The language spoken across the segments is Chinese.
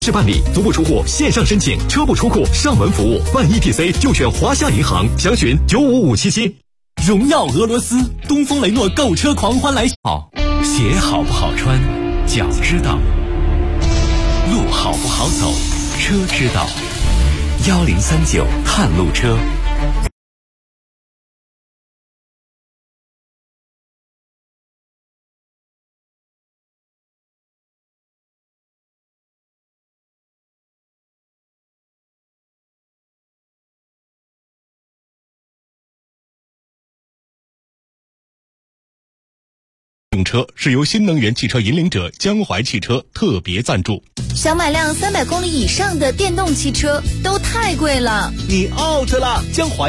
市办理，足不出户线上申请，车不出库上门服务，办 ETC 就选华夏银行，详询95577。 荣耀俄罗斯，东风雷诺购车狂欢来好，鞋好不好穿，脚知道；路好不好走，车知道。1039探路车。 用车是由新能源汽车引领者江淮汽车特别赞助。 想买辆300公里以上的电动汽车都太贵了， 你 out 了！江淮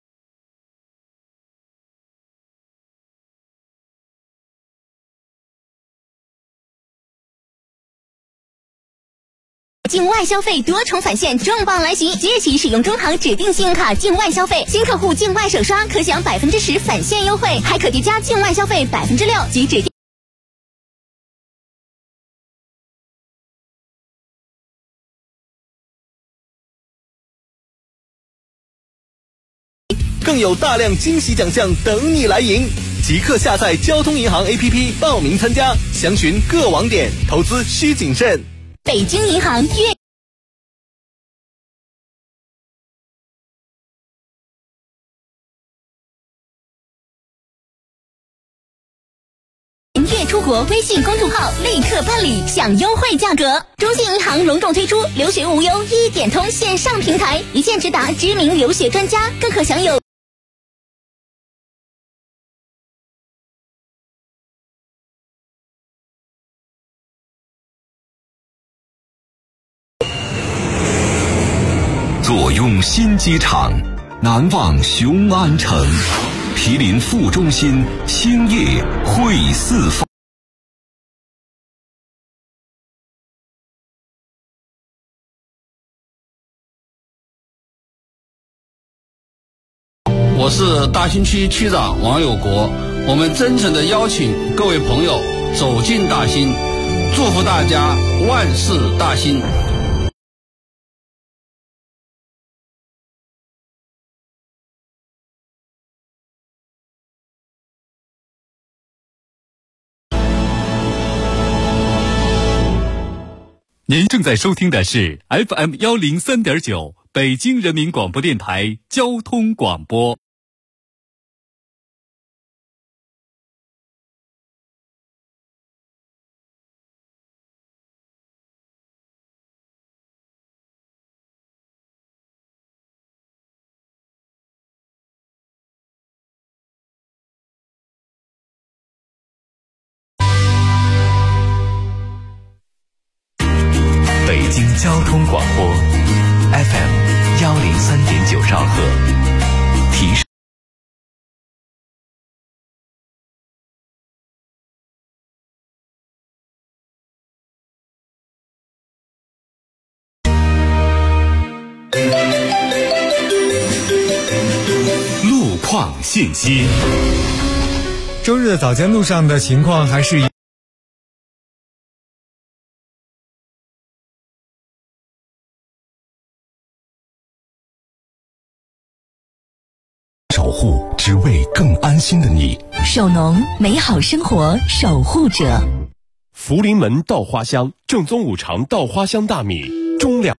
境外消费多重返现重磅来袭，即日起使用中行指定信用卡境外消费，新客户境外首刷可享10%返现优惠，还可叠加境外消费6%及指定。 更有大量惊喜奖项等你来赢！即刻下载交通银行 APP 报名参加，详询各网点，投资需谨慎。 北京银行月出国微信公众号立刻办理，享优惠价格。中信银行隆重推出留学无忧一点通线上平台，一键直达知名留学专家，更可享有坐拥新机场，难忘雄安城，毗邻副中心，兴业汇四方。 我是大兴区区长王有国，我们真诚地邀请各位朋友走进大兴，祝福大家万事大兴。 您正在收听的是 FM103.9 北京人民广播电台交通广播。 北京交通广播 FM103.9兆赫，提示。 路况信息。 周日的早间路上的情况还是守护只为更安心的你。 守农，美好生活守护者。 福临门稻花香，正宗五常稻花香大米，中粮。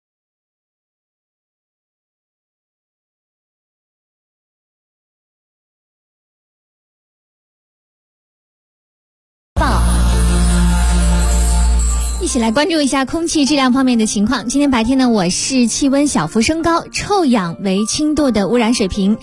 一起来关注一下空气质量方面的情况。今天白天呢，我市气温小幅升高，臭氧为轻度的污染水平。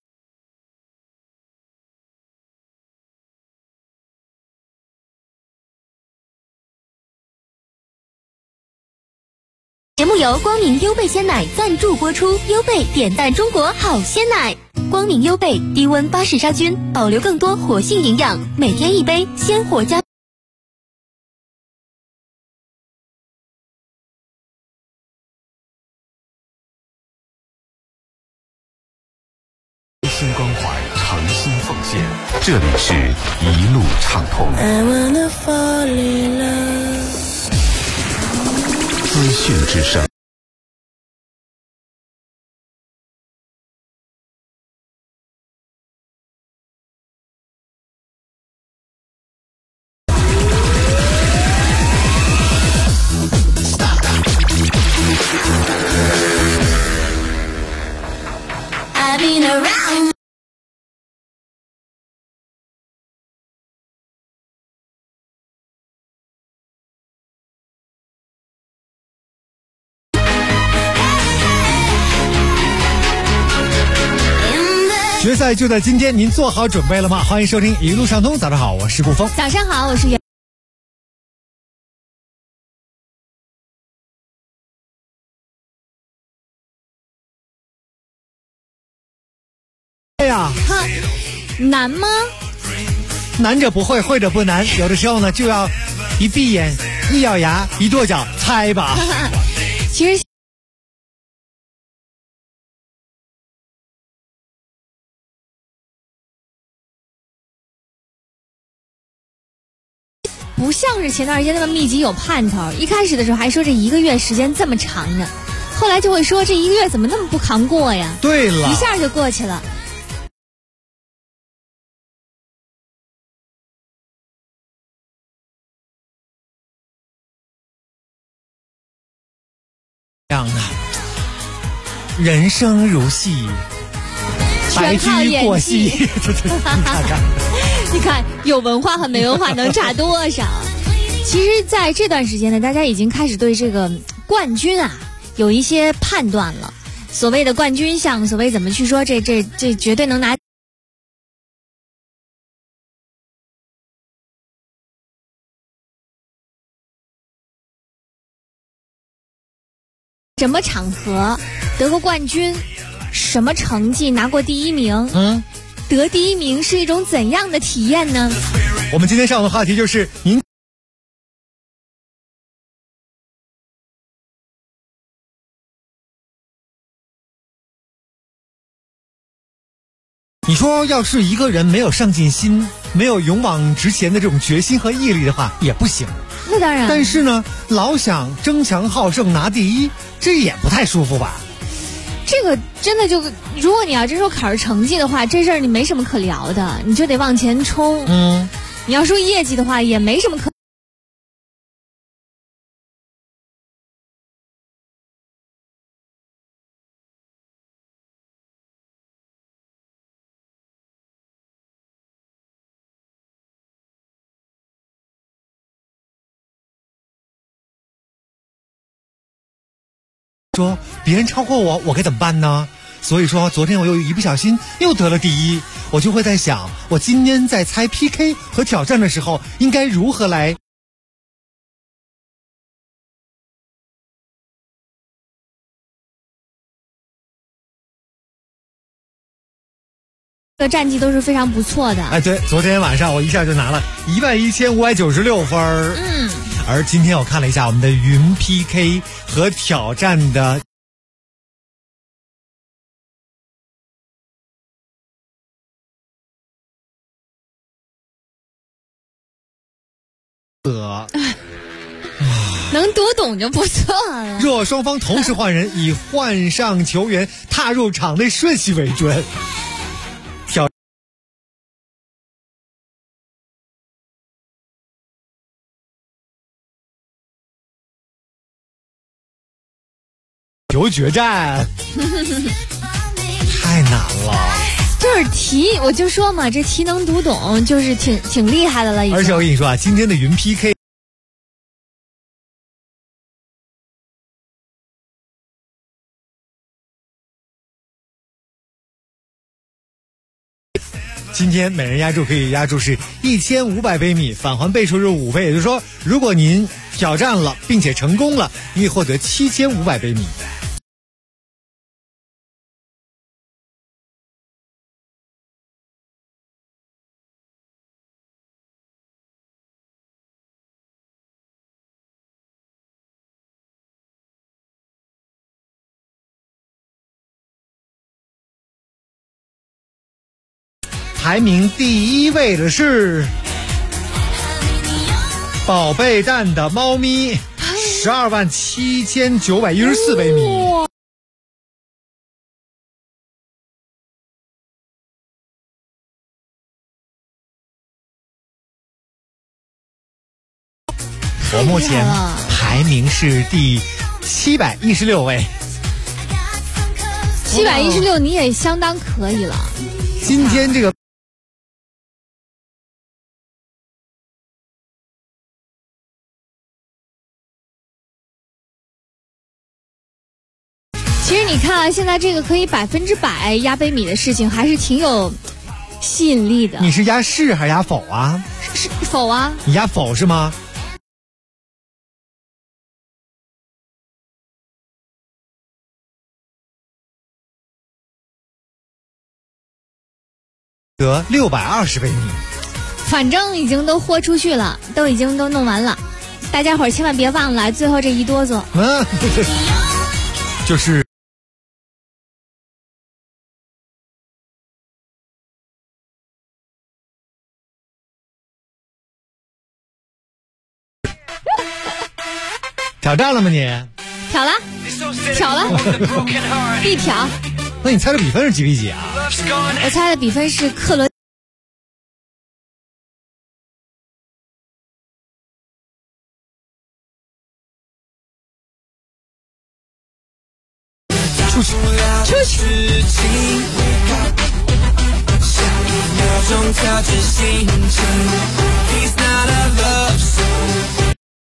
节目由光明优贝鲜奶赞助播出，优贝点赞中国好鲜奶。光明优贝低温巴氏杀菌，保留更多活性营养，每天一杯，鲜活加。 新关怀，诚心奉献。这里是一路畅通。 资讯之声。 决赛就在今天，您做好准备了吗？欢迎收听一路上通。早上好，我是顾峰。 早上好，我是袁。 哎呀， 难吗？ 难者不会，会者不难。有的时候呢，就要一闭眼，一咬牙，一跺脚，猜吧。 其实。不像是前段时间那么密集有盼头，一开始的时候还说这1个月时间这么长呢，后来就会说这1个月怎么那么不扛过呀？ 对了， 一下就过去了。 这样的人生如戏，白驹过隙。你看有文化和没文化能差多少？其实在这段时间呢，大家已经开始对这个冠军啊有一些判断了。所谓的冠军相，所谓怎么去说这绝对能拿什么场合得过冠军，什么成绩拿过第1名，得第1名是一种怎样的体验呢？ 我们今天上的话题就是您你说要是一个人没有上进心，没有勇往直前的这种决心和毅力的话也不行。 那当然。 但是呢，老想争强好胜拿第1，这也不太舒服吧？ 这个真的就，如果你要真说考试成绩的话，这事儿你没什么可聊的，你就得往前冲。你要说业绩的话，也没什么可。 说别人超过我该怎么办呢？所以说昨天我又一不小心又得了第1，我就会在想，我今天在猜 PK 和挑战的时候应该如何来这个战绩都是非常不错的。 哎，对，昨天晚上我一下就拿了11596分。而今天我看了一下我们的云 PK 和挑战的能读懂就不错了。 若双方同时换人，以换上球员踏入场内顺序为准。球决战太难了， 就是题，我就说嘛，这题能读懂，就是挺厉害的了已经。 而且我跟你说啊，今天的云 PK 今天每人压注可以压注是1500杯米，返还倍数是5倍，也就是说，如果您挑战了并且成功了，你可以获得7500杯米。排名第1位的是宝贝蛋的猫咪 127914微米。我目前排名是第716位。 716，你也相当可以了。 今天这个。 其实你看啊，现在这个可以100%压杯米的事情，还是挺有吸引力的。 你是压是还是压否啊？ 是否啊？ 你压否是吗？得620微米， 反正已经都豁出去了，都弄完了，大家伙儿千万别忘了最后这一哆嗦。 就是。挑战了吗你？ 挑了，必挑。 那你猜的比分是几比几啊？ 我猜的比分是克伦。 出去。下一秒钟调整心情 He's not a love song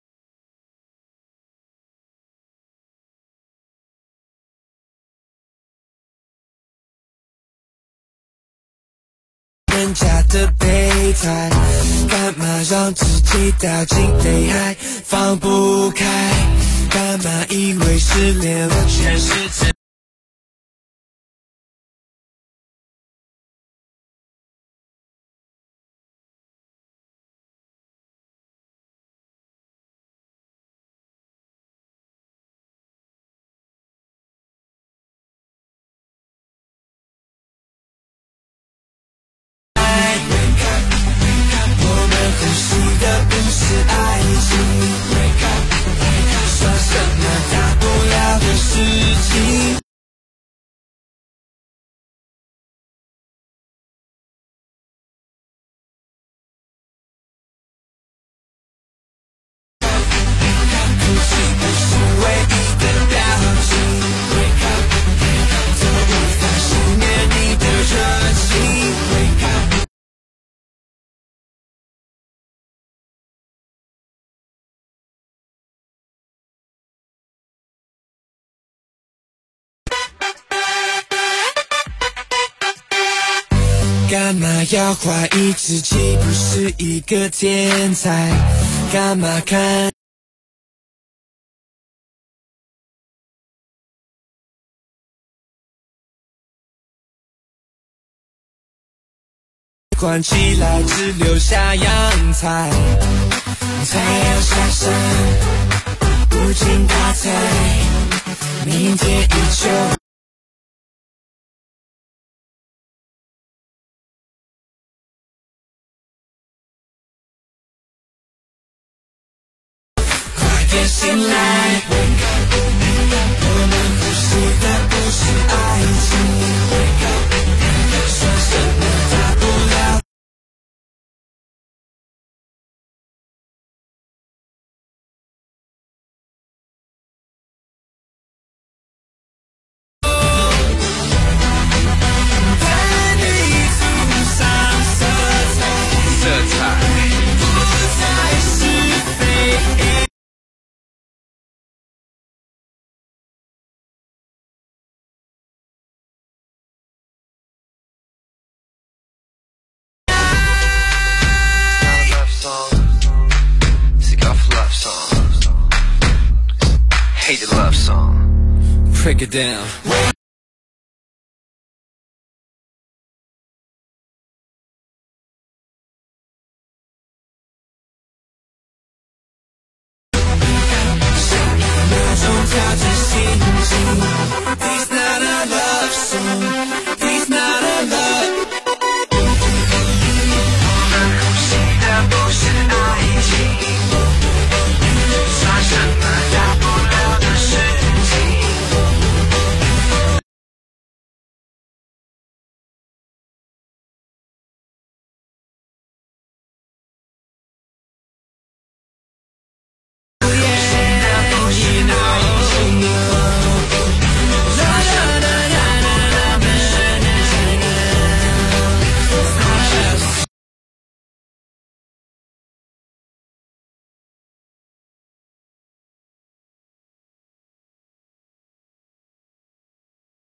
人家的备胎，干嘛让自己掉进泪海，放不开，干嘛以为失恋了全世界。干嘛要怀疑自己不是一个天才？干嘛看关起来只留下阳台？太阳下山，无精打采，明天依旧。醒来，我们呼吸的不是爱情，说什么大不了。带你涂上色彩，不再是非。Hate the love song. Break it down. He's not a love song. He's not a love. 我们呼吸的不是爱情，算什么大？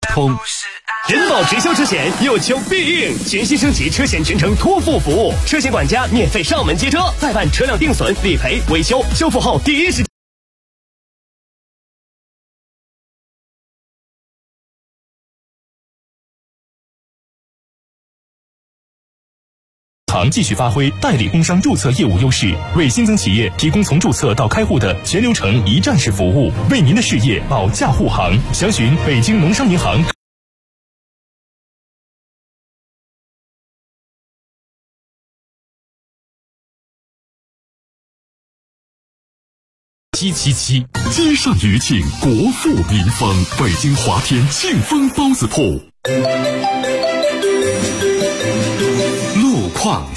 通。 人保直销车险有求必应，全新升级车险全程托付服务，车险管家免费上门接车，代办车辆定损、理赔、维修，修复后第一时间。 行继续发挥代理工商注册业务优势，为新增企业提供从注册到开户的全流程一站式服务，为您的事业保驾护航。详询北京农商银行。777街上余庆，国富民丰。北京华天庆丰包子铺。路况。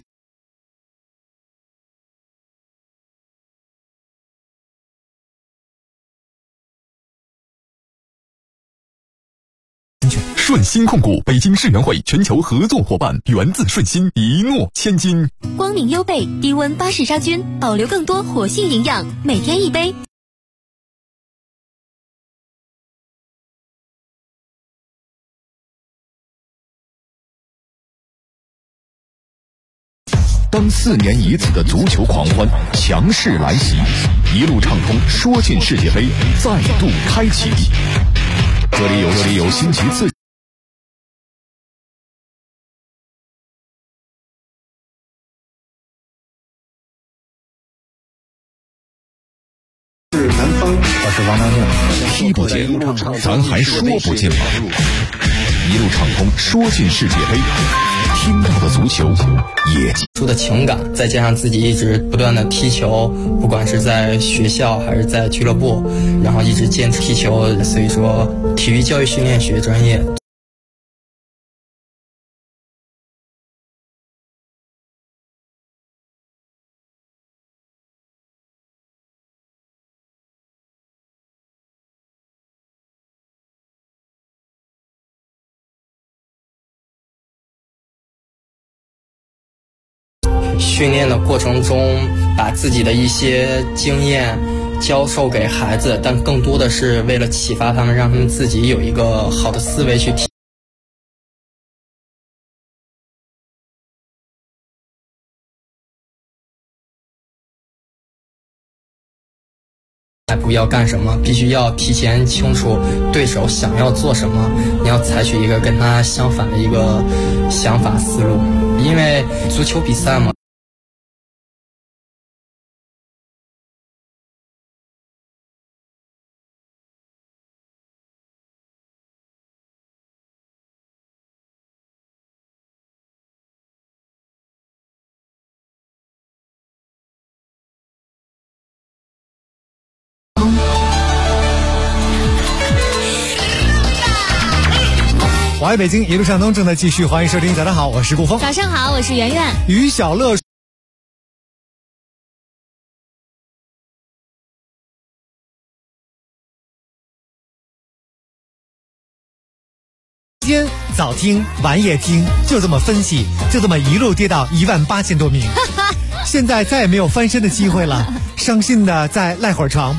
顺鑫控股北京世园会全球合作伙伴，源自顺鑫，一诺千金。 光明优贝低温巴氏杀菌，保留更多活性营养，每天一杯。 当4年一次的足球狂欢强势来袭，一路畅通说进世界杯再度开启。这里有新奇刺激。 是南方，我是王良静。 踢不见，咱还说不见吗？一路畅通说进世界杯，听到的足球也出的情感，再加上自己一直不断的踢球，不管是在学校还是在俱乐部，然后一直坚持踢球，所以说体育教育训练学专业。训练的过程中，把自己的一些经验教授给孩子，但更多的是为了启发他们，让他们自己有一个好的思维去不要干什么，必须要提前清楚对手想要做什么，你要采取一个跟他相反的一个想法思路，因为足球比赛嘛。 华为北京一路畅通正在继续，欢迎收听。早上好，我是顾峰。 早上好，我是圆圆。 于小乐。今天早听晚也听，就这么分析，就这么一路跌到18000多名，现在再也没有翻身的机会了，伤心的再赖会儿床。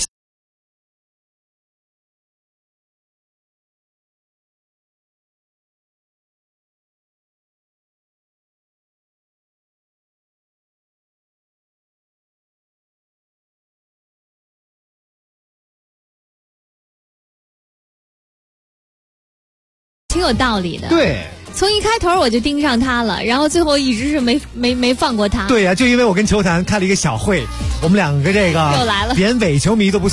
挺有道理的， 对， 从一开头我就盯上他了，然后最后一直是没放过他。 对呀、就因为我跟球坛开了一个小会，我们两个这个又来了， 连伪球迷都不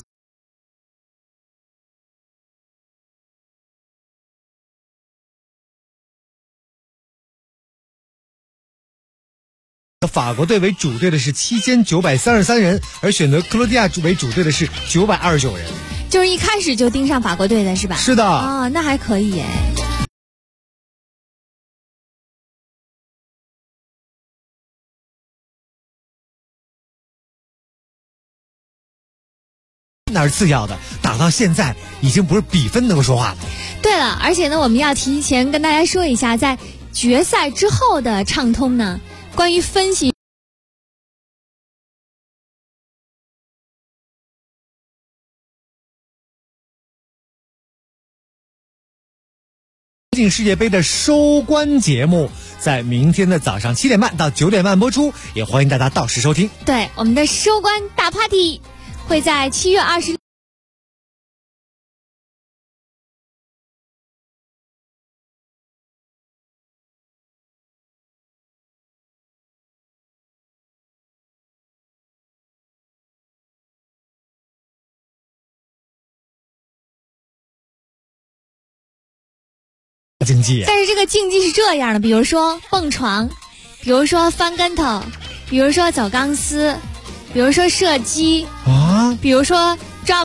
法国队为主队的是7933人，而选择克罗地亚为主队的是929人。 就是一开始就盯上法国队的是吧？ 是的。 哦，那还可以哎。 那是次要的，打到现在已经不是比分能够说话了。 对了，而且呢，我们要提前跟大家说一下，在决赛之后的畅通呢，关于分析。 进世界杯的收官节目，在明天的早上7点半到9点半播出，也欢迎大家到时收听。 对，我们的收官大 party 会在7月20。 竞技， 但是这个竞技是这样的，比如说蹦床，比如说翻跟头，比如说走钢丝，比如说射击啊， 比如说抓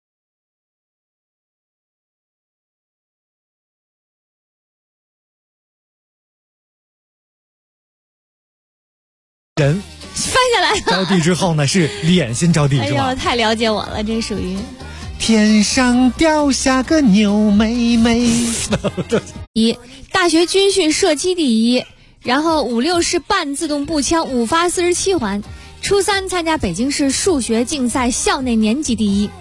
人翻下来了。 着地之后呢，是脸先着地，是吧？ 哎呦，太了解我了，这属于天上掉下个牛妹妹。 大学军训射击第一，然后5、6式半自动步枪5发47环，初3参加北京市数学竞赛校内年级第一。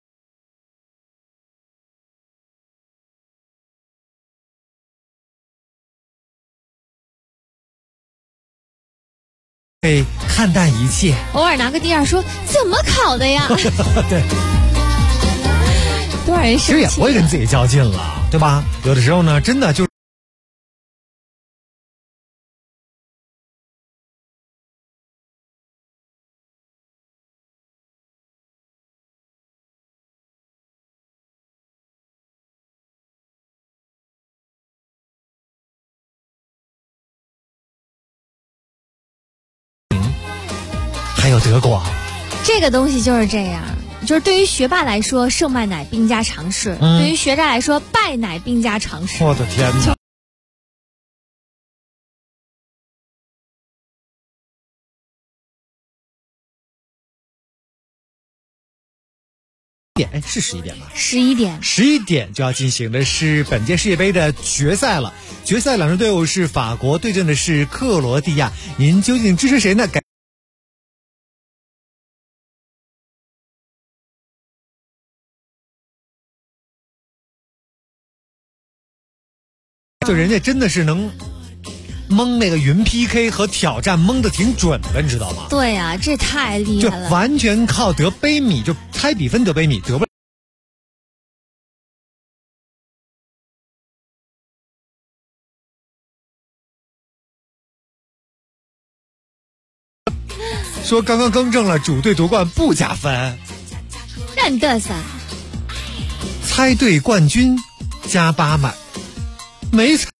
看淡一切， 偶尔拿个第二说怎么考的呀？ 对， 多少人生气？ 其实也不会跟自己较劲了，对吧？有的时候呢，真的就还有德国， 这个东西就是这样，就是对于学霸来说，胜败乃兵家常事；对于学渣来说，败乃兵家常事。 我的天哪！是11点吧？11点就要进行的是本届世界杯的决赛了。决赛两支队伍是法国对阵的是克罗地亚，您究竟支持谁呢？就人家真的是能蒙那个云 PK 和挑战蒙得挺准的，你知道吗？ 对呀，这太厉害了， 就完全靠得杯米，就猜比分得杯米，得不了。说刚刚更正了，主队夺冠不加分。 认得噻。 猜对冠军加8满，没猜。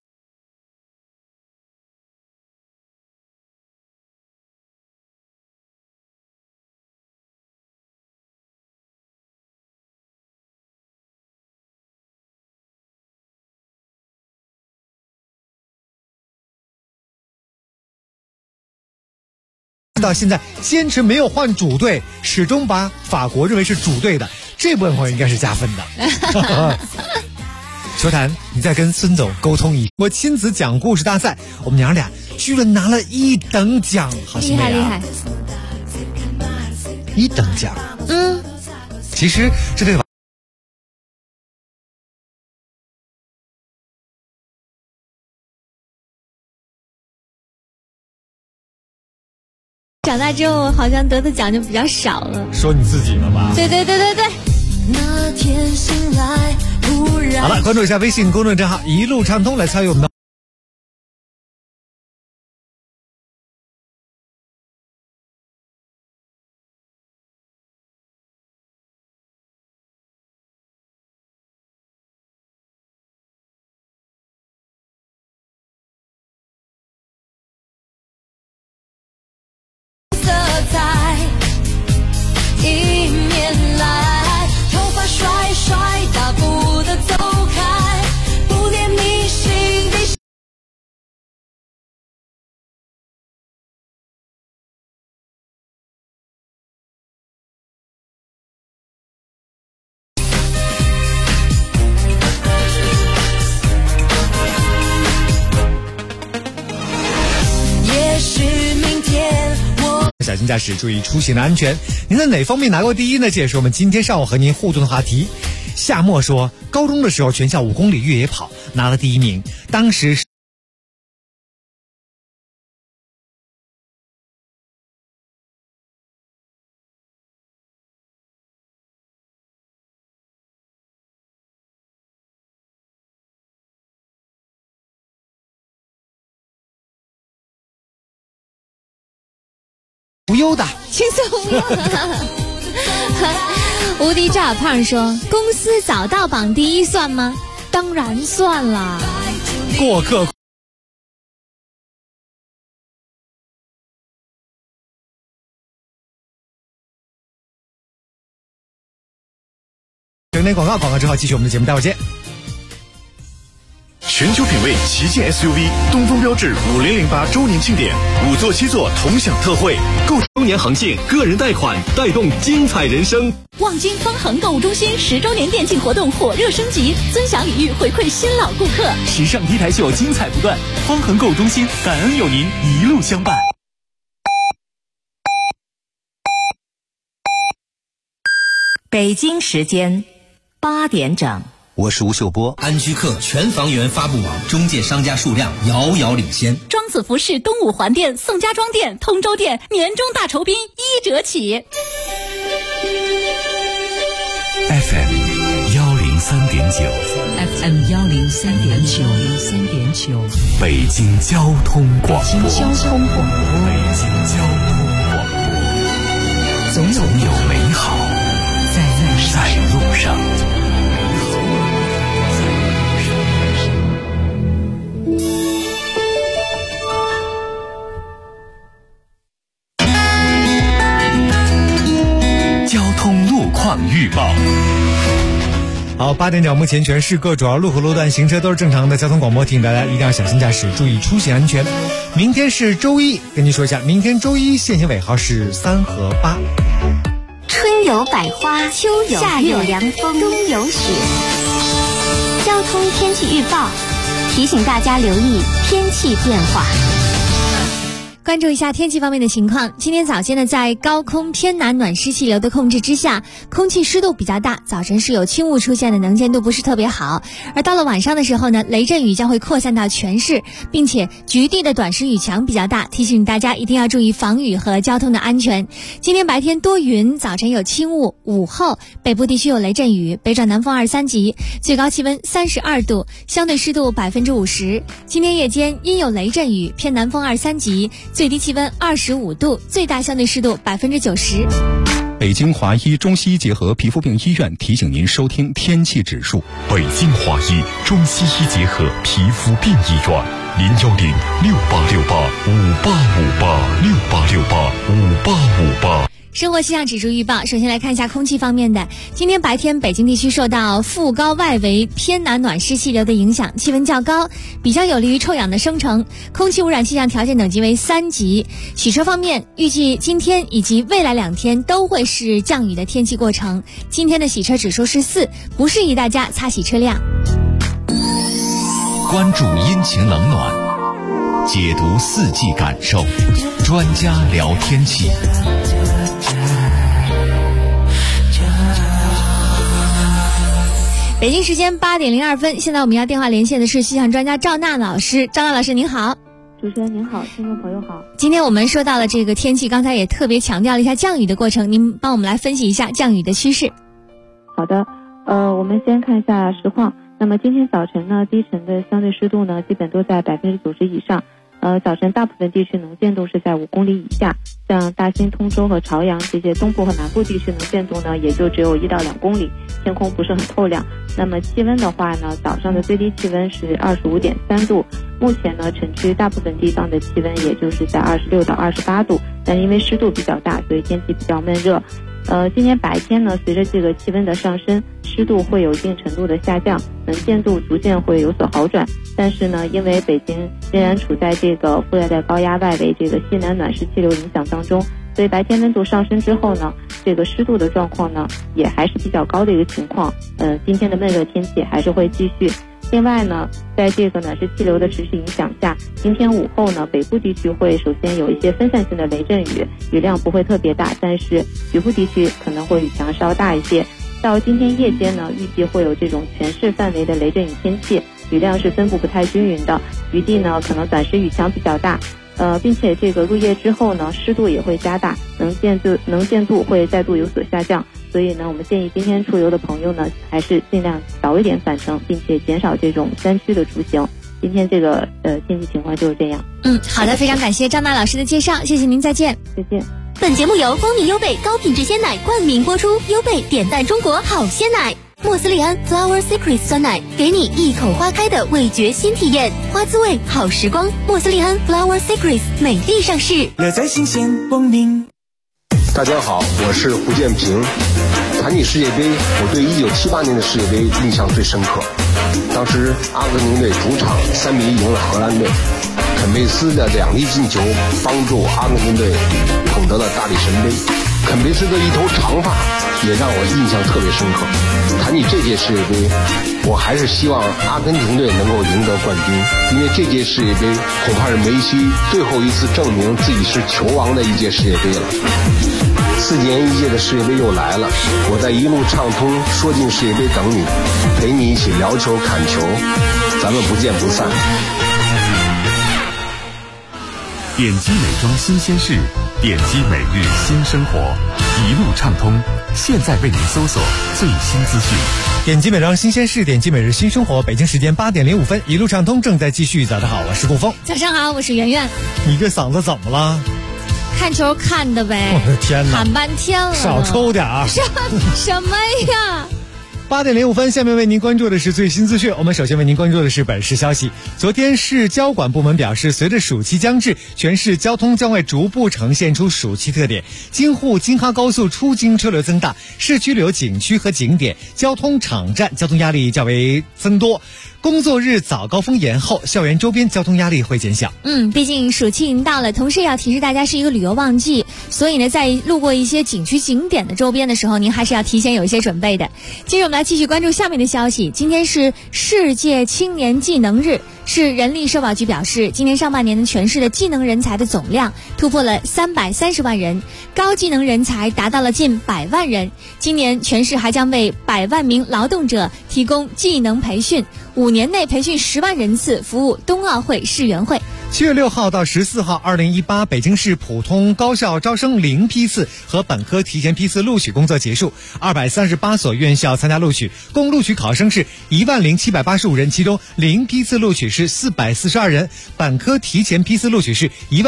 到现在坚持没有换主队，始终把法国认为是主队的，这部分我应该是加分的。球坛，你再跟孙总沟通一下。我亲子讲故事大赛，我们娘俩居然拿了1等奖，好厉害厉害 ！1等奖，其实这对吧？ 长大之后好像得的奖就比较少了。 说你自己的吧。 对。 那天醒来突然。 好了，关注一下微信公众账号一路畅通来参与我们的。 甩大步的走开，不念你心底心驾驶，注意出行的安全。您在哪方面拿过第一呢？这也是我们今天上午和您互动的话题。夏沫说，高中的时候全校5公里越野跑拿了第1名，当时是无忧的， 轻松无忧。无敌炸胖说，公司早到榜第1算吗？当然算啦。 过客整点广告之后继续我们的节目，待会儿见。 全球品味旗舰 SUV 东风标致5008周年庆典，5座7座同享特惠，购周年行情，个人贷款带动精彩人生。 望京方恒购物中心10周年店庆活动火热升级，尊享礼遇回馈新老顾客， 时尚 T 台秀精彩不断，方恒购物中心感恩有您一路相伴。 北京时间8点整。 我是吴秀波。安居客全房源发布网中介商家数量遥遥领先。 庄子服饰东五环店、宋家庄店、通州店年终大酬宾1折起。 FM 103.9 FM 103.9 北京交通广播。 北京交通广播。总有美好在路上。 交通路况预报。 好，8点整，目前全市各主要路口路段行车都是正常的。交通广播提醒大家一定要小心驾驶，注意出行安全。明天是周一，跟您说一下，明天周一限行尾号是3和8。 春有百花，秋有夏有凉风，冬有雪。交通天气预报提醒大家留意天气变化。 关注一下天气方面的情况。今天早间呢，在高空偏南暖湿气流的控制之下，空气湿度比较大，早晨是有轻雾出现的，能见度不是特别好。而到了晚上的时候呢，雷阵雨将会扩散到全市，并且局地的短时雨强比较大，提醒大家一定要注意防雨和交通的安全。今天白天多云，早晨有轻雾，午后北部地区有雷阵雨，北转南风2、3级，最高气温32度，相对湿度50%。今天夜间阴有雷阵雨，偏南风2、3级，最低气温25度，最大相对湿度90%。 北京华医中西医结合皮肤病医院提醒您收听天气指数。 北京华医中西医结合皮肤病医院，0106868586868685858。 生活气象指数预报，首先来看一下空气方面的。今天白天北京地区受到副高外围偏南暖湿气流的影响，气温较高，比较有利于臭氧的生成，空气污染气象条件等级为3级。洗车方面，预计今天以及未来2天都会是降雨的天气过程，今天的洗车指数是4，不适宜大家擦洗车辆。 关注阴晴冷暖，解读4季感受，专家聊天气。 北京时间8点02分，现在我们要电话连线的是气象专家赵娜老师。赵娜老师您好。 主持人您好，听众朋友好。 今天我们说到了这个天气，刚才也特别强调了一下降雨的过程，您帮我们来分析一下降雨的趋势。 好的，我们先看一下实况。那么今天早晨呢，低沉的相对湿度呢，基本都在90%以上。早晨大部分地区能见度是在5公里以下，像大兴、通州和朝阳这些东部和南部地区能见度呢，也就只有1到2公里，天空不是很透亮。那么气温的话呢，早上的最低气温是25.3度，目前呢，城区大部分地方的气温也就是在26到28度，但因为湿度比较大，所以天气比较闷热。今天白天呢，随着这个气温的上升，湿度会有一定程度的下降，能见度逐渐会有所好转。但是呢，因为北京仍然处在这个副热带高压外围这个西南暖湿气流影响当中，所以白天温度上升之后呢，这个湿度的状况呢也还是比较高的一个情况。今天的闷热天气还是会继续。 另外呢，在这个暖湿气流的持续影响下，今天午后呢，北部地区会首先有一些分散性的雷阵雨，雨量不会特别大，但是局部地区可能会雨强稍大一些。到今天夜间呢，预计会有这种全市范围的雷阵雨天气，雨量是分布不太均匀的，局地呢可能短时雨强比较大。并且这个入夜之后呢，湿度也会加大，能见度会再度有所下降。所以呢，我们建议今天出游的朋友呢，还是尽量早一点返程，并且减少这种山区的出行。今天这个天气情况就是这样。 好的，非常感谢张娜老师的介绍，谢谢您，再见。 再见。 本节目由光明优贝高品质鲜奶冠名播出，优贝点赞中国好鲜奶。莫斯利安 Flower Secret 酸奶，给你一口花开的味觉新体验，花滋味好时光。莫斯利安 Flower Secret 美丽上市， 乐在新鲜光明。 大家好，我是胡建平。谈起世界杯，我对1978年的世界杯印象最深刻。当时阿根廷队主场3-1赢了荷兰队，肯贝斯的2粒进球帮助阿根廷队捧得了大力神杯。肯贝斯的一头长发也让我印象特别深刻。谈起这届世界杯，我还是希望阿根廷队能够赢得冠军，因为这届世界杯恐怕是梅西最后一次证明自己是球王的一届世界杯了。4年一届的世界杯又来了，我在一路畅通说尽世界杯等你，陪你一起聊球看球，咱们不见不散。 点击美妆新鲜事，点击每日新生活，一路畅通，现在为您搜索最新资讯。 点击美妆新鲜事，点击每日新生活。北京时间8点05分，一路畅通正在继续。早上好，我是顾峰。 早上好，我是圆圆。 你这嗓子怎么了？ 看球看的呗。 我的天哪， 喊半天了， 少抽点儿。 什么呀 ？8点05分，下面为您关注的是最新资讯。我们首先为您关注的是本市消息。昨天市交管部门表示，随着暑期将至，全市交通将会逐步呈现出暑期特点。京沪京哈高速出京车流增大，市区有景区和景点、交通场站交通压力较为增多。工作日早高峰延后，校园周边交通压力会减小。 毕竟暑期已经到了，同时也要提示大家是一个旅游旺季，所以呢，在路过一些景区景点的周边的时候，您还是要提前有一些准备的。接着我们来继续关注下面的消息。今天是世界青年技能日，市人力社保局表示，今年上半年的全市的技能人才的总量突破了330万人，高技能人才达到了近100万人。今年全市还将为100万名劳动者提供技能培训，5年内培训10万人次，服务冬奥会世园会。 7月6号到14号，2018北京市普通高校招生零批次和本科提前批次录取工作结束，238所院校参加录取，共录取考生是10785人，其中零批次录取是442人，本科提前批次录取是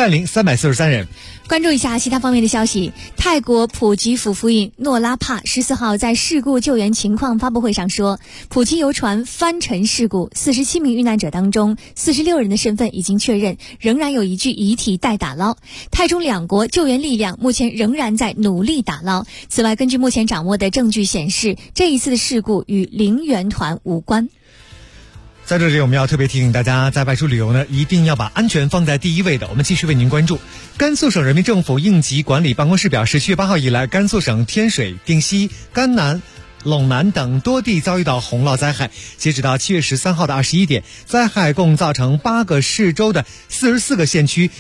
10343人。 关注一下其他方面的消息。泰国普吉府夫人诺拉帕14号在事故救援情况发布会上说，普吉游船翻沉事故47名遇难者当中46人的身份已经确认，仍然有一具遗体待打捞。泰中两国救援力量目前仍然在努力打捞。此外，根据目前掌握的证据显示，这一次的事故与陵园团无关。 在这里我们要特别提醒大家，在外出旅游呢，一定要把安全放在第一位的。我们继续为您关注。甘肃省人民政府应急管理办公室表示，7月8号以来，甘肃省天水、定西、甘南、陇南等多地遭遇到洪涝灾害。截止到7月13号的21点，灾害共造成8个市州的44个县区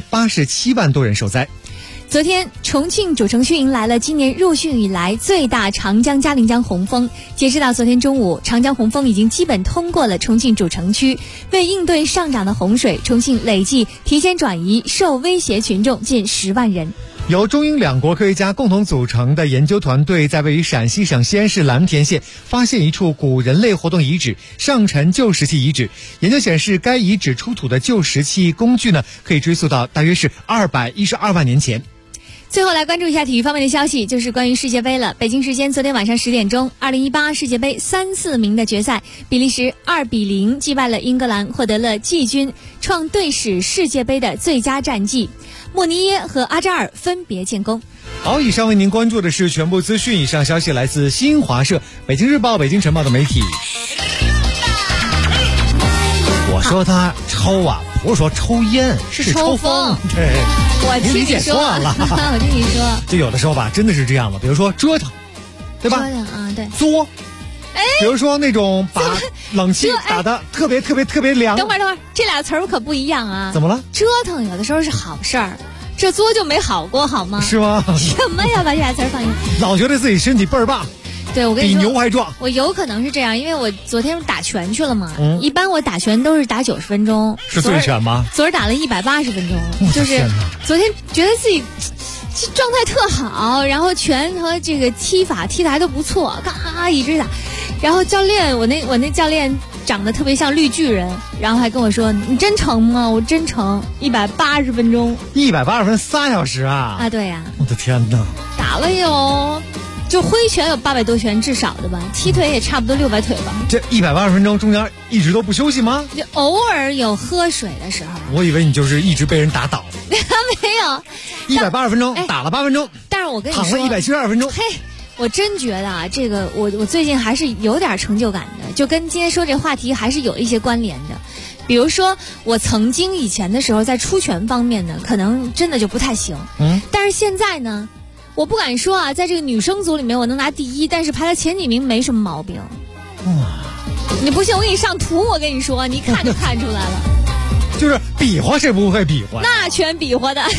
187万多人受灾。 昨天，重庆主城区迎来了今年入汛以来最大长江嘉陵江洪峰。截止到昨天中午，长江洪峰已经基本通过了重庆主城区。为应对上涨的洪水，重庆累计提前转移受威胁群众近10万人。 由中英两国科学家共同组成的研究团队在位于陕西省西安市蓝田县发现一处古人类活动遗址——上陈旧石器遗址。研究显示，该遗址出土的旧石器工具呢，可以追溯到大约是212万年前。 最后来关注一下体育方面的消息，就是关于世界杯了。北京时间昨天晚上10点钟，2018世界杯3-4名的决赛，比利时2-0击败了英格兰，获得了季军，创队史世界杯的最佳战绩。莫尼耶和阿扎尔分别建功。 好，以上为您关注的是全部资讯。以上消息来自新华社、北京日报、北京晨报的媒体。我说他抽啊，不是说抽烟，是抽风。对， 我听你理解错了。 我听你说， 就有的时候吧，真的是这样的。比如说折腾，对吧？ 折腾啊，对。 作，比如说那种把冷气打得特别凉。 等会儿，这俩词儿可不一样啊！ 怎么了？ 折腾有的时候是好事儿，这作就没好过好吗？ 是吗？ 什么呀？把这俩词儿放一起， 老觉得自己身体倍儿棒。 对，我跟你说， 比牛还壮。 我有可能是这样，因为我昨天打拳去了嘛。一般我打拳都是打90分钟。 是醉拳吗？ 昨儿打了180分钟，就是昨天觉得自己状态特好，然后拳和这个踢法踢得还都不错，嘎一直打。然后教练，我那教练长得特别像绿巨人，然后还跟我说：“你真成吗？”我真成，180分钟。 180分3小时啊！ 啊，对呀。 我的天哪！ 打了有。就挥拳有800多拳至少的吧，踢腿也差不多600腿吧。 这180分钟中间一直都不休息吗？ 就偶尔有喝水的时候。 我以为你就是一直被人打倒。 没有 ，180分钟打了8分钟， 但是我跟你说， 躺了172分钟。 嘿，我真觉得啊，这个我最近还是有点成就感的，就跟今天说这话题还是有一些关联的。比如说，我曾经以前的时候在出拳方面呢，可能真的就不太行。但是现在呢。我不敢说啊，在这个女生组里面我能拿第1，但是排在前几名没什么毛病。你不信我给你上图，我跟你说，你看就看出来了。 就是比划谁不会比划？ 那全比划的。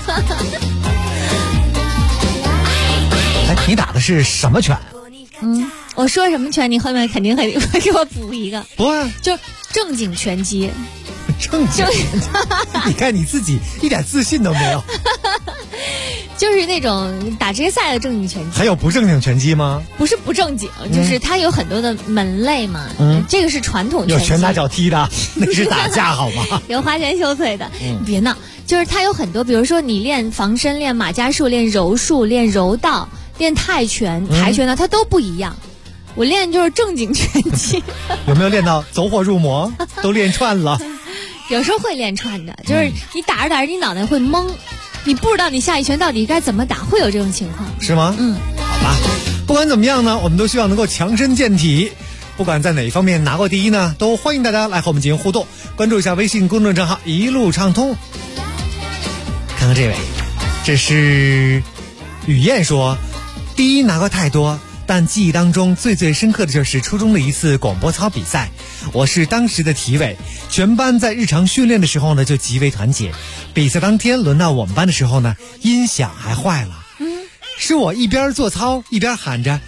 哎，你打的是什么拳？ 我说什么拳，你后面肯定会给我补一个。 不啊， 就正经拳击。 正经，你看你自己一点自信都没有。 就是那种打职业赛的正经拳击。 还有不正经拳击吗？ 不是不正经，就是它有很多的门类嘛。这个是传统拳击。 有拳打脚踢的，那是打架好吗？ 有花拳绣腿的，别闹。就是它有很多，比如说你练防身、练马家术、练柔术、练柔道、练泰拳、跆拳道，它都不一样。我练就是正经拳击。 有没有练到走火入魔？都练串了。 有时候会练串的，就是你打着打着，你脑袋会懵，你不知道你下一拳到底该怎么打，会有这种情况。 是吗？好吧。不管怎么样呢，我们都希望能够强身健体。不管在哪一方面拿过第1呢，都欢迎大家来和我们进行互动。关注一下微信公众账号一路畅通。看看这位，这是雨燕说，第1拿过太多，但记忆当中最深刻的就是初中的一次广播操比赛，我是当时的体委，全班在日常训练的时候呢就极为团结。比赛当天轮到我们班的时候呢，音响还坏了，是我一边做操一边喊着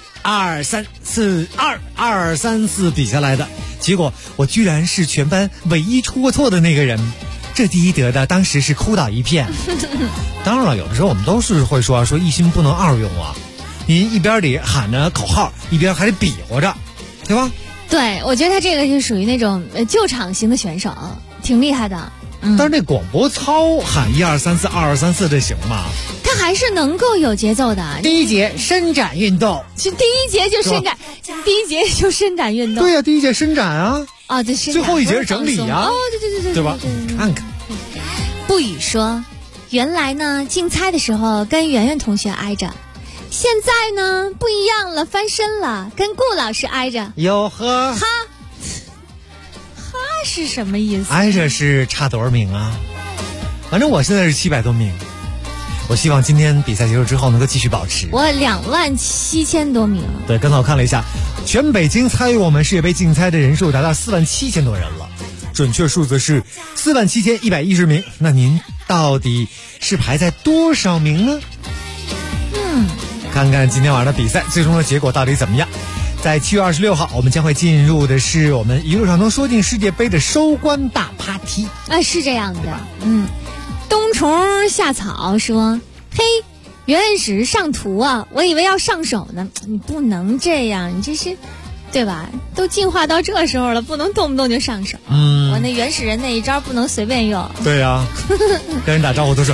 1、2、3、4、2、2、3、4比下来的，结果我居然是全班唯一出过错的那个人。这第1得的当时是哭倒一片。当然了，有的时候我们都是会说一心不能二用啊。您一边得喊着口号，一边还得比划着，对吧？ 对，我觉得他这个就属于那种救场型的选手，挺厉害的。 但是那广播操喊1、2、3、4、2、2、3、4这行吗？ 他还是能够有节奏的。 第1节伸展运动， 第1节就伸展，第1节就伸展运动。 对呀，第1节伸展啊。 对， 最后1节是整理啊。 对， 对吧？看看。 不语说，原来呢竞猜的时候跟圆圆同学挨着。现在呢不一样了，翻身了，跟顾老师挨着。 哟呵， 哈是什么意思？ 挨着是差多少名啊？反正我现在是700多名。我希望今天比赛结束之后能够继续保持。 我27000多名。 对，刚才我看了一下，全北京参与我们世界杯竞猜的人数达到47000多人了，准确数字是47110名。那您到底是排在多少名呢？看看今天晚上的比赛最终的结果到底怎么样。在7月26号，我们将会进入的是我们一路畅通说进世界杯的收官大 party。 是这样的。冬虫夏草说：“嘿，原始上图啊，我以为要上手呢。你不能这样，你这是，对吧？都进化到这时候了，不能动不动就上手。我那原始人那一招不能随便用。 对呀，跟人打招呼都是。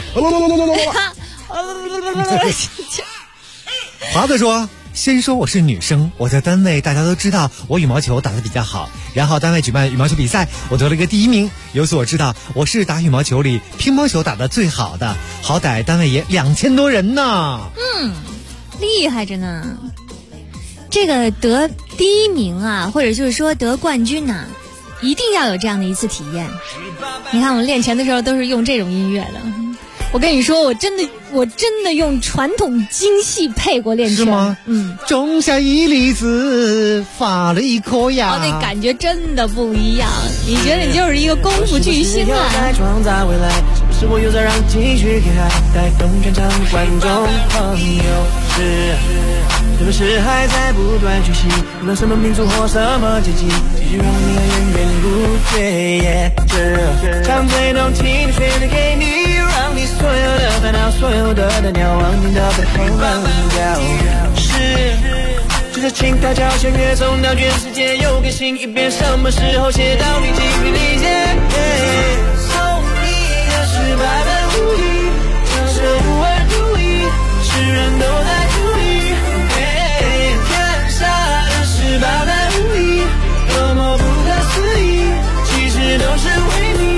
华子说。”先说我是女生，我在单位大家都知道我羽毛球打得比较好，然后单位举办羽毛球比赛，我得了一个第1名。由此我知道我是打羽毛球里乒乓球打得最好的，好歹单位也2000多人呢。 厉害着呢。这个得第1名啊，或者就是说得冠军啊，一定要有这样的一次体验。你看我们练拳的时候都是用这种音乐的。 我跟你说，我真的用传统京戏配过练拳， 是吗？种下一粒子，发了一颗芽。 那感觉真的不一样。你觉得你就是一个功夫巨星啊？ 是我又在让情绪给爱带动全场观众朋友，是不是还在不断学习？无论什么民族或什么阶级，继续让你爱源源不绝。是唱最动听的旋律给你，让你所有的烦恼、所有的单调往你的背后扔掉。是这情调教学乐送到全世界，又更新一遍，什么时候写到你精疲力竭？送你的是百般无意，这是无二独一，世人都在注意。天下的事百般无意，多么不可思议，其实都是为你。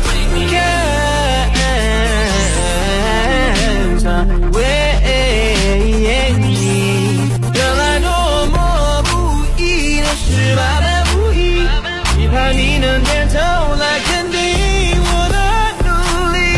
百般无意，期盼你能点头来肯定我的努力。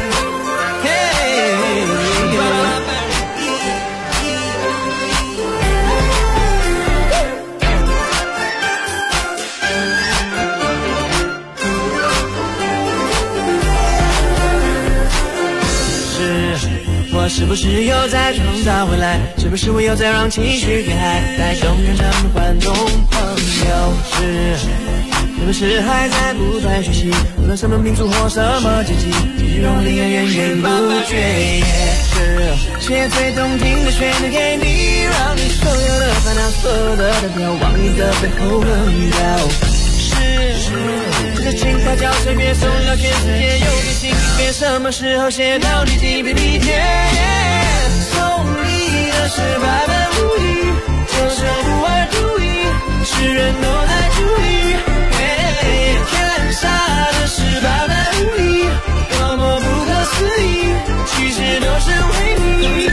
我是不是又在创造未来？是不是我又在让情绪给爱带动全场的观众朋友？是不是还在不断学习？无论什么民族或什么阶级，继续让灵感源源不绝。是写最动听的旋律给你，让你所有的烦恼、所有的单调往你的背后扔掉。这情调教学乐送到全世界，又更新一遍，什么时候写到你精疲力竭？送你的是百般无意，就是无二独一，世人都在注意。天下的事百般无意，多么不可思议，其实都是为你。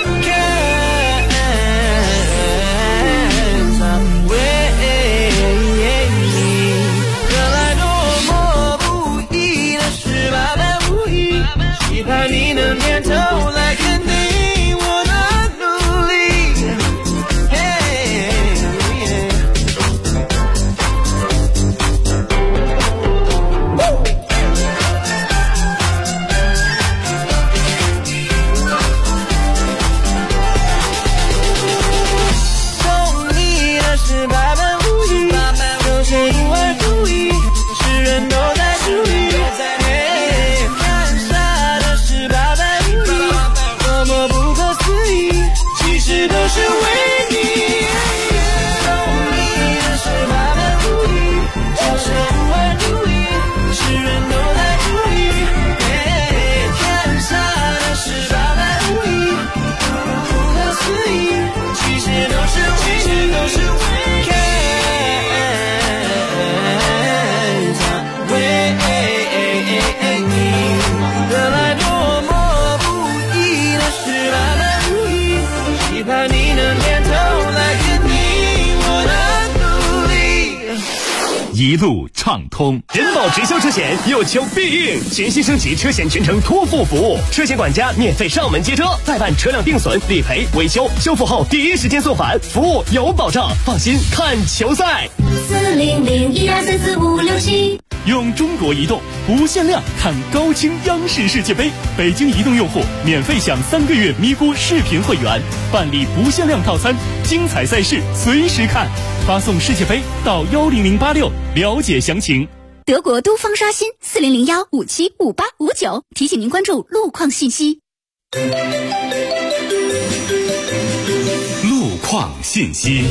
期盼你能点头来肯定我的努力。送你的是百般无意，就是无二独一，世人都在注意。都是为你，送你的是百般无意，就是无二独一，世人都在注意。天下的事百般无意，不可思议，其实都是为你，都是为你。得来多么不易的是百般无意，期盼你能点头来肯定我的努力。 一路畅通， 人保直销车险有求必应，全新升级车险全程托付服务，车险管家免费上门接车，再办车辆定损、理赔、维修，修复后第一时间送返，服务有保障，放心看球赛。 40012344567。 用中国移动不限量看高清央视世界杯，北京移动用户免费享3个月咪咕视频会员，办理不限量套餐，精彩赛事随时看，发送世界杯到10086了解详情。 德国都方刷新4001575859，提醒您关注路况信息。 路况信息。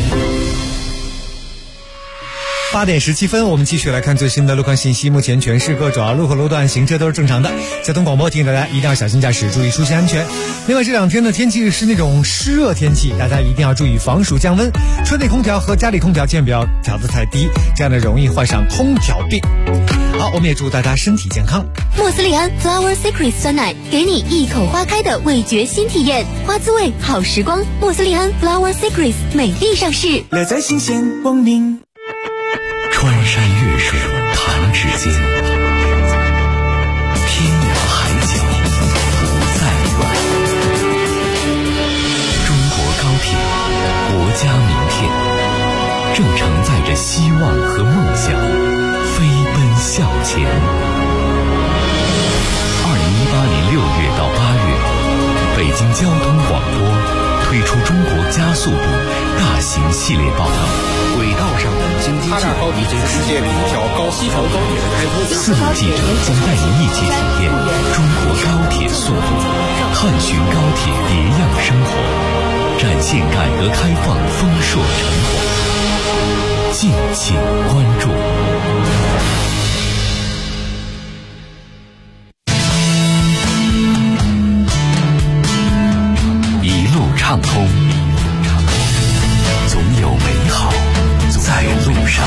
8点17分，我们继续来看最新的路况信息。目前全市各主要路口路段行车都是正常的，交通广播提醒大家一定要小心驾驶，注意出行安全。另外这2天的天气是那种湿热天气，大家一定要注意防暑降温，车内空调和家里空调千万不要调得太低，这样呢容易患上空调病。好，我们也祝大家身体健康。 莫斯利安 Flower Secret 酸奶，给你一口花开的味觉新体验，花滋味好时光。莫斯利安 Flower Secret 美丽上市， 乐在新鲜光临。 穿山越水弹指间，天涯海角希望和梦想飞奔向前。2018年6月到8月，北京交通广播推出中国加速度大型系列报道，轨道上的经济技术， 世界第一条西条高铁的开通。 4路记者将带您一起体验中国高铁速度，探寻高铁别样生活，展现改革开放丰硕成果。敬请关注。一路畅通，总有美好在路上。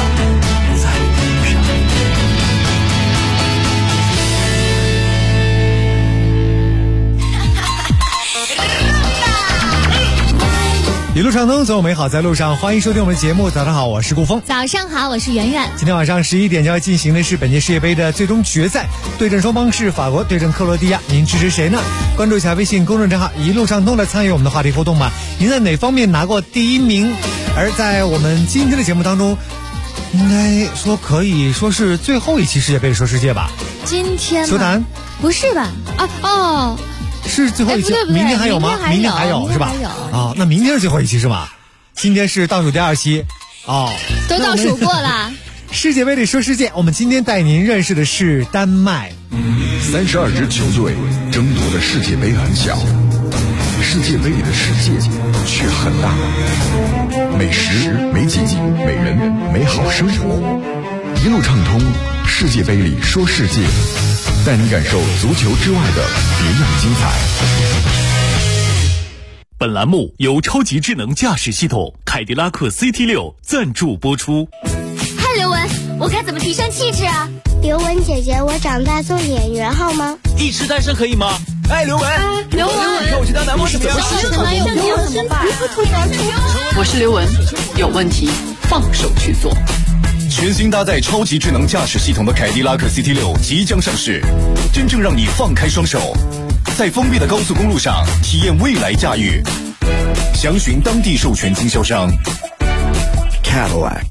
一路畅通，总有美好在路上。欢迎收听我们的节目。早上好，我是顾峰。 早上好，我是圆圆。 今天晚上11点就要进行的是本届世界杯的最终决赛，对阵双方是法国对阵克罗地亚。您支持谁呢？关注一下微信公众账号一路畅通来参与我们的话题互动吧。您在哪方面拿过第一名？而在我们今天的节目当中，应该说可以说是最后一期世界杯说世界吧。 今天球坛不是吧？ 是最后一期， 不对明天还有吗？明天还有是吧？那明天是最后一期是吗？今天是倒数第2期， 都倒数过了。 世界杯里说世界，我们今天带您认识的是丹麦。 32支球队争夺的世界杯很小，世界杯里的世界却很大。美食、美景、美人、美好生活，一路畅通。世界杯里说世界，带你感受足球之外的别样精彩。 本栏目由超级智能驾驶系统凯迪拉克 CT6 赞助播出。 嗨，刘雯，我该怎么提升气质啊？ 刘雯姐姐，我长大做演员好吗？ 一直单身可以吗？刘雯， 你看我去当男模是怎么事？男友你要怎么办？ 我是刘雯，有问题放手去做。 全新搭载超级智能驾驶系统的凯迪拉克 CT6 即将上市，真正让你放开双手，在封闭的高速公路上体验未来驾驭。详询当地授权经销商 Cadillac。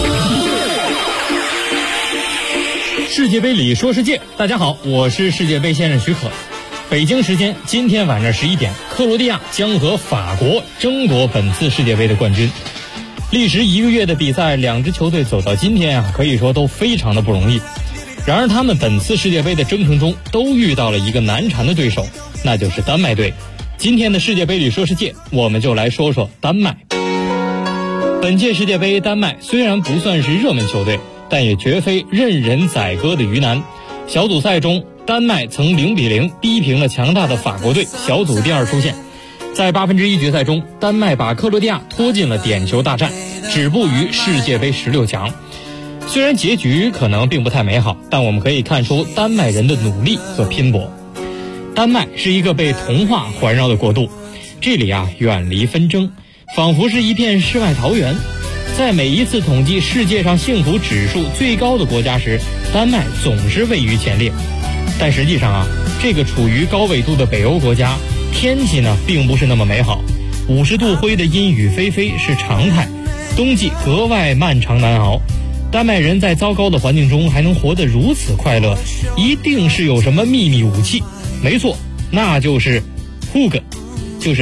世界杯里说世界，大家好，我是世界杯先生许可。北京时间今天晚上11点，克罗地亚将和法国争夺本次世界杯的冠军。历时1个月的比赛，两支球队走到今天可以说都非常的不容易。然而他们本次世界杯的征程中都遇到了一个难缠的对手，那就是丹麦队。今天的世界杯里说世界，我们就来说说丹麦。本届世界杯，丹麦虽然不算是热门球队，但也绝非任人宰割的鱼腩。小组赛中，丹麦曾0-0逼平了强大的法国队，小组第2出线。在1/8决赛中，丹麦把克罗地亚拖进了点球大战，止步于世界杯16强。虽然结局可能并不太美好，但我们可以看出丹麦人的努力和拼搏。丹麦是一个被童话环绕的国度，这里远离纷争，仿佛是一片世外桃源。在每一次统计世界上幸福指数最高的国家时，丹麦总是位于前列。但实际上这个处于高纬度的北欧国家，天气呢并不是那么美好，50度灰的阴雨霏霏是常态，冬季格外漫长难熬。丹麦人在糟糕的环境中还能活得如此快乐，一定是有什么秘密武器。没错，那就是Hygge，就是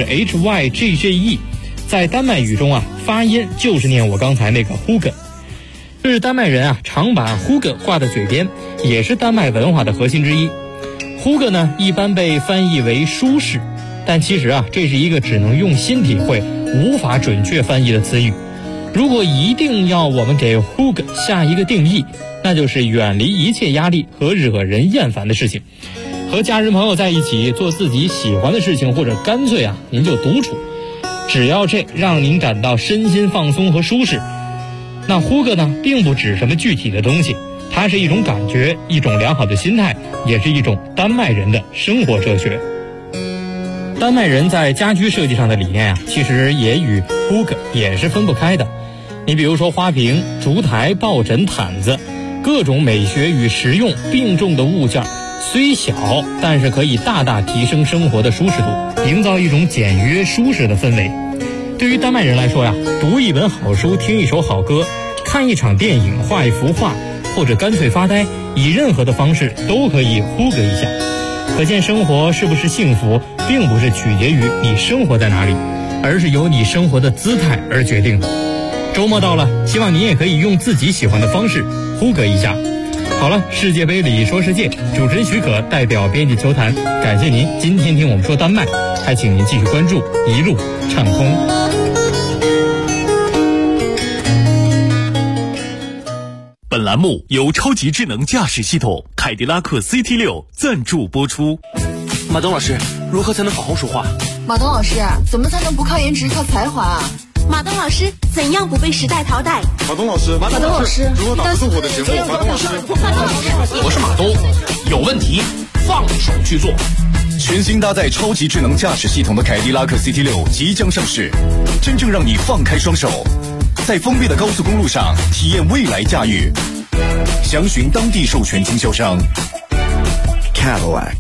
HYGGE， 在丹麦语中发音就是念我刚才那个 Hygge。这是丹麦人常把 Hygge 挂在嘴边，也是丹麦文化的核心之一。Hygge 呢一般被翻译为舒适，但其实这是一个只能用心体会，无法准确翻译的词语。如果一定要我们给 Hygge 下一个定义，那就是远离一切压力和惹人厌烦的事情，和家人朋友在一起做自己喜欢的事情，或者干脆您就独处，只要这让您感到身心放松和舒适。那 Hygge 呢并不指什么具体的东西，它是一种感觉，一种良好的心态，也是一种丹麦人的生活哲学。丹麦人在家居设计上的理念其实也与 Hygge 也是分不开的。你比如说花瓶、烛台、抱枕、毯子，各种美学与实用并重的物件，虽小，但是可以大大提升生活的舒适度，营造一种简约舒适的氛围。对于丹麦人来说读一本好书，听一首好歌， 看一场电影、画一幅画，或者干脆发呆，以任何的方式都可以呼个一下。可见生活是不是幸福，并不是取决于你生活在哪里，而是由你生活的姿态而决定的。周末到了，希望你也可以用自己喜欢的方式呼个一下。好了，世界杯里说世界，主持人许可代表编辑球坛，感谢您今天听我们说丹麦，还请您继续关注一路畅通。 本栏目由超级智能驾驶系统凯迪拉克 CT6 赞助播出。 马东老师，如何才能好好说话？ 马东老师，怎么才能不靠颜值靠才华啊？ 马东老师，怎样不被时代淘汰？ 马东老师， 马东老师， 如何打出我的节目？马东老师， 我是马东，有问题放手去做。 全新搭载超级智能驾驶系统的凯迪拉克 CT6 即将上市，真正让你放开双手，在封闭的高速公路上体验未来驾驭。详询当地授权经销商 Cadillac。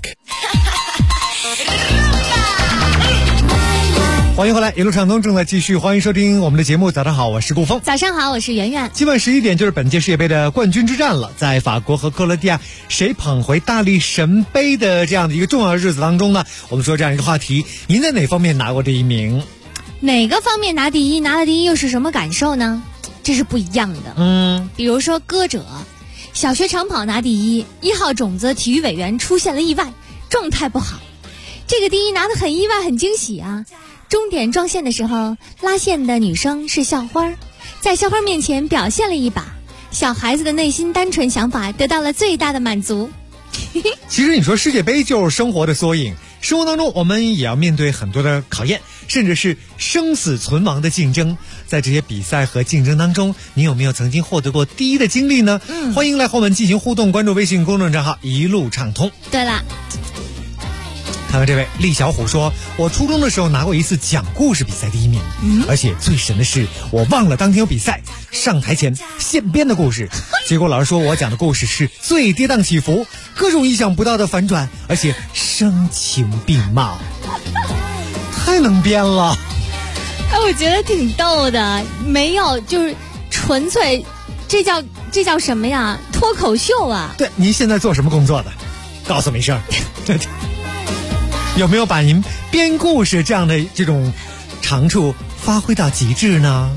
欢迎回来，一路畅通正在继续，欢迎收听我们的节目。早上好，我是顾峰。 早上好，我是圆圆。 今晚11点就是本届世界杯的冠军之战了，在法国和克罗地亚谁捧回大力神杯的这样的一个重要日子当中呢，我们说这样一个话题，您在哪方面拿过第一名？ 哪个方面拿第一？拿了第一又是什么感受呢？这是不一样的。比如说歌者，小学长跑拿第一，1号种子体育委员出现了意外，状态不好，这个第一拿得很意外，很惊喜啊。终点撞线的时候，拉线的女生是校花，在校花面前表现了一把，小孩子的内心单纯想法得到了最大的满足。 其实你说世界杯就是生活的缩影，生活当中我们也要面对很多的考验，甚至是生死存亡的竞争。在这些比赛和竞争当中，你有没有曾经获得过第一的经历呢？欢迎来和我们进行互动，关注微信公众账号一路畅通。 对了， 看看这位厉小虎说，我初中的时候拿过一次讲故事比赛第一名，而且最神的是我忘了当天有比赛，上台前现编的故事，结果老师说我讲的故事是最跌宕起伏，各种意想不到的反转，而且声情并茂，太能编了。 我觉得挺逗的，没有就是纯粹，这叫什么呀？脱口秀啊！ 对，您现在做什么工作的？告诉没事儿。有没有把您编故事这样的这种长处发挥到极致呢？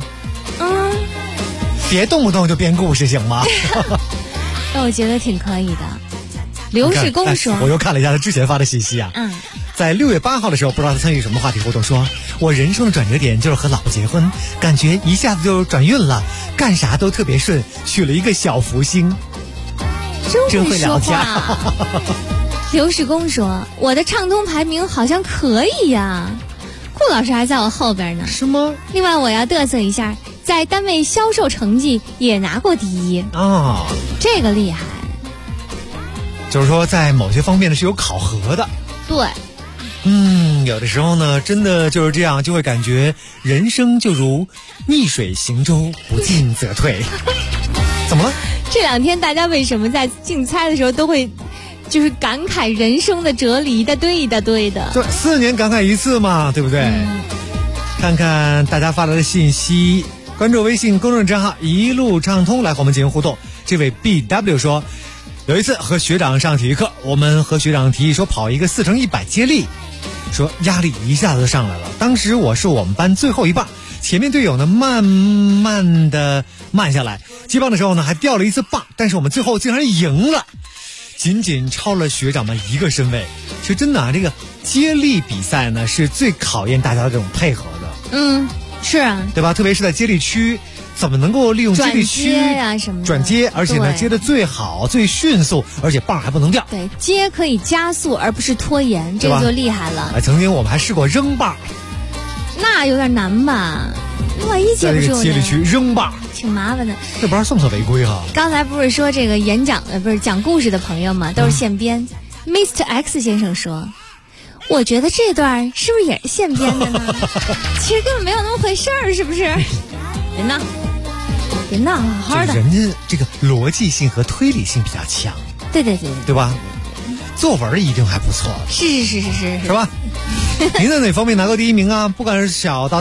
别动不动就编故事行吗？ 我觉得挺可以的。刘世公说， 我又看了一下他之前发的信息啊。在6月8号的时候，不知道他参与什么话题活动，说我人生的转折点就是和老婆结婚，感觉一下子就转运了，干啥都特别顺，娶了一个小福星，真会聊天。 刘世公说，我的畅通排名好像可以呀，顾老师还在我后边呢。 是吗？ 另外我要嘚瑟一下，在单位销售成绩也拿过第一啊， 这个厉害。 就是说在某些方面呢是有考核的。 对。 有的时候呢真的就是这样，就会感觉人生就如逆水行舟，不进则退。怎么了？ 这2天大家为什么在竞猜的时候都会就是感慨人生的哲理，一大堆一大堆的。 就4年感慨一次嘛，对不对？看看大家发来的信息，关注微信公众账号一路畅通来和我们进行互动。这位 BW 说，有一次和学长上体育课，我们和学长提议说跑一个4×100接力，说压力一下子就上来了。当时我是我们班最后一棒，前面队友呢慢慢的慢下来，接棒的时候呢还掉了一次棒，但是我们最后竟然赢了，仅仅超了学长们1个身位。其实真的这个接力比赛呢是最考验大家的这种配合的。 是啊， 对吧？特别是在接力区，怎么能够利用接力区转接，而且呢接得最好最迅速，而且棒还不能掉。 对，接可以加速而不是拖延，这个就厉害了。 曾经我们还试过扔棒， 那有点难吧？万一接不住呢？ 接力区扔棒挺麻烦的， 这不知道算不算违规哈？ 刚才不是说这个演讲不是讲故事的朋友嘛，都是现编。Mr. X 先生说，我觉得这段是不是也是现编的呢？其实根本没有那么回事儿，是不是？别闹，别闹，好好的。 人家这个逻辑性和推理性比较强。 对， 对吧？作文一定还不错。 是， 是吧？您在哪方面拿过第一名啊？不管是小到大。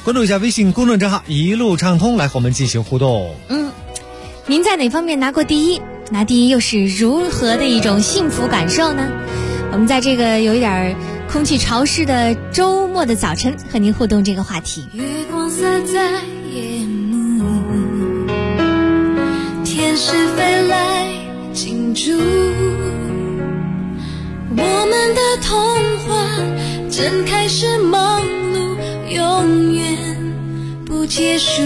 关注一下微信公众账号一路畅通，来和我们进行互动。 您在哪方面拿过第一？拿第一又是如何的一种幸福感受呢？我们在这个有一点空气潮湿的周末的早晨和您互动这个话题。 月光洒在夜幕，天使飞来庆祝，我们的童话正开始忙碌，永远不结束。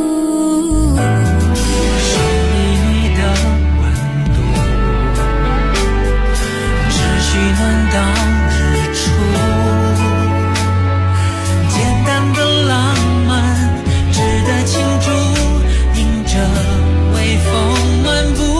手里的温度持续暖到日出，简单的浪漫值得庆祝，迎着微风漫步。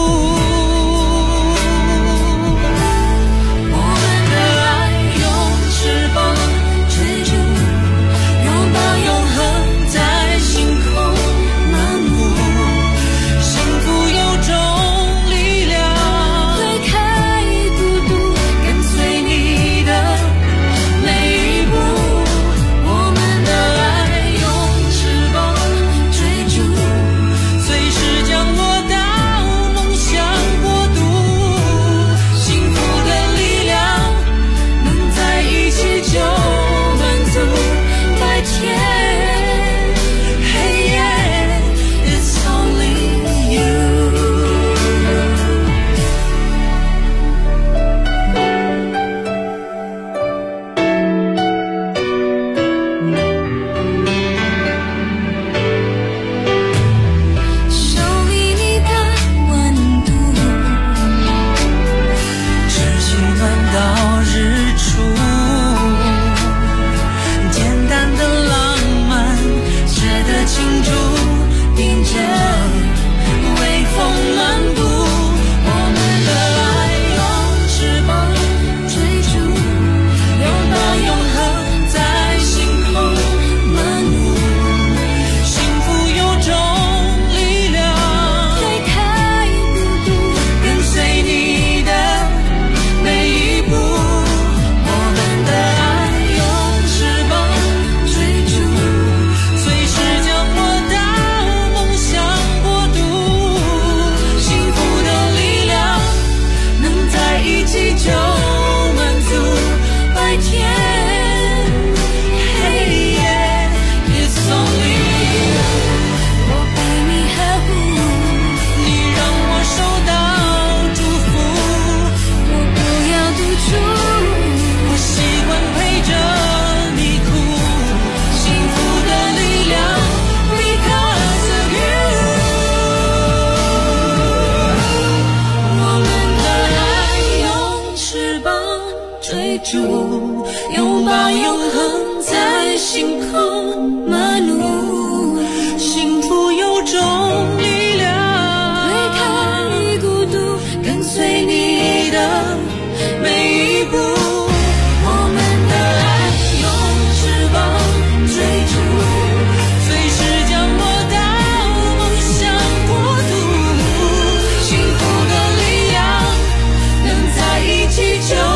拥抱永恒在星空漫路，幸福有种力量，推开孤独，跟随你的每一步。我们的爱用翅膀追逐，随时降落到梦想国度。幸福的力量，能在一起就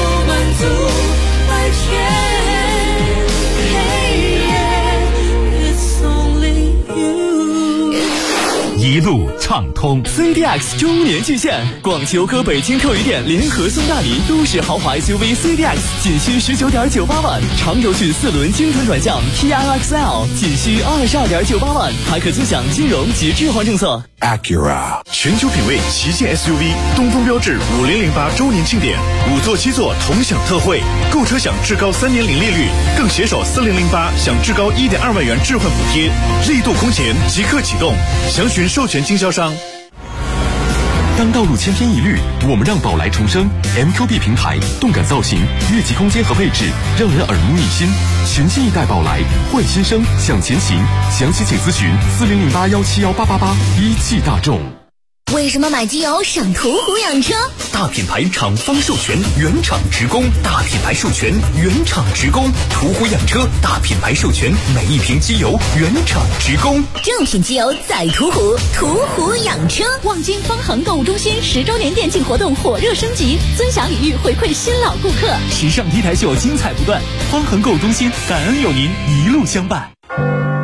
一路畅通 CDX 周年巨献，广汽欧科北京客运店联合送大礼，都市豪华 SUV CDX 仅需19.98万，长轴距4轮精准转向 TIXL 仅需22.98万，还可尊享金融及置换政策。 Acura 全球品味旗舰 SUV， 东风标致5008周年庆典，5座7座同享特惠，购车享至高3年零利率，更携手4008享至高1.2万元置换补贴，力度空前即刻启动，详询授权经销商。 当道路千篇一律，我们让宝来重生。MQB 平台，动感造型，越级空间和配置，让人耳目一新。全新一代宝来，换新生，向前行。详细请咨询4008171888。一汽大众。 为什么买机油上途虎养车？ 大品牌厂方授权，原厂直供；大品牌授权，原厂直供。途虎养车大品牌授权，每一瓶机油原厂直供。 正品机油在途虎，途虎养车。 望京方恒购物中心10周年店庆活动火热升级，尊享礼遇回馈新老顾客。 时尚 T 台秀精彩不断，方恒购物中心感恩有您一路相伴。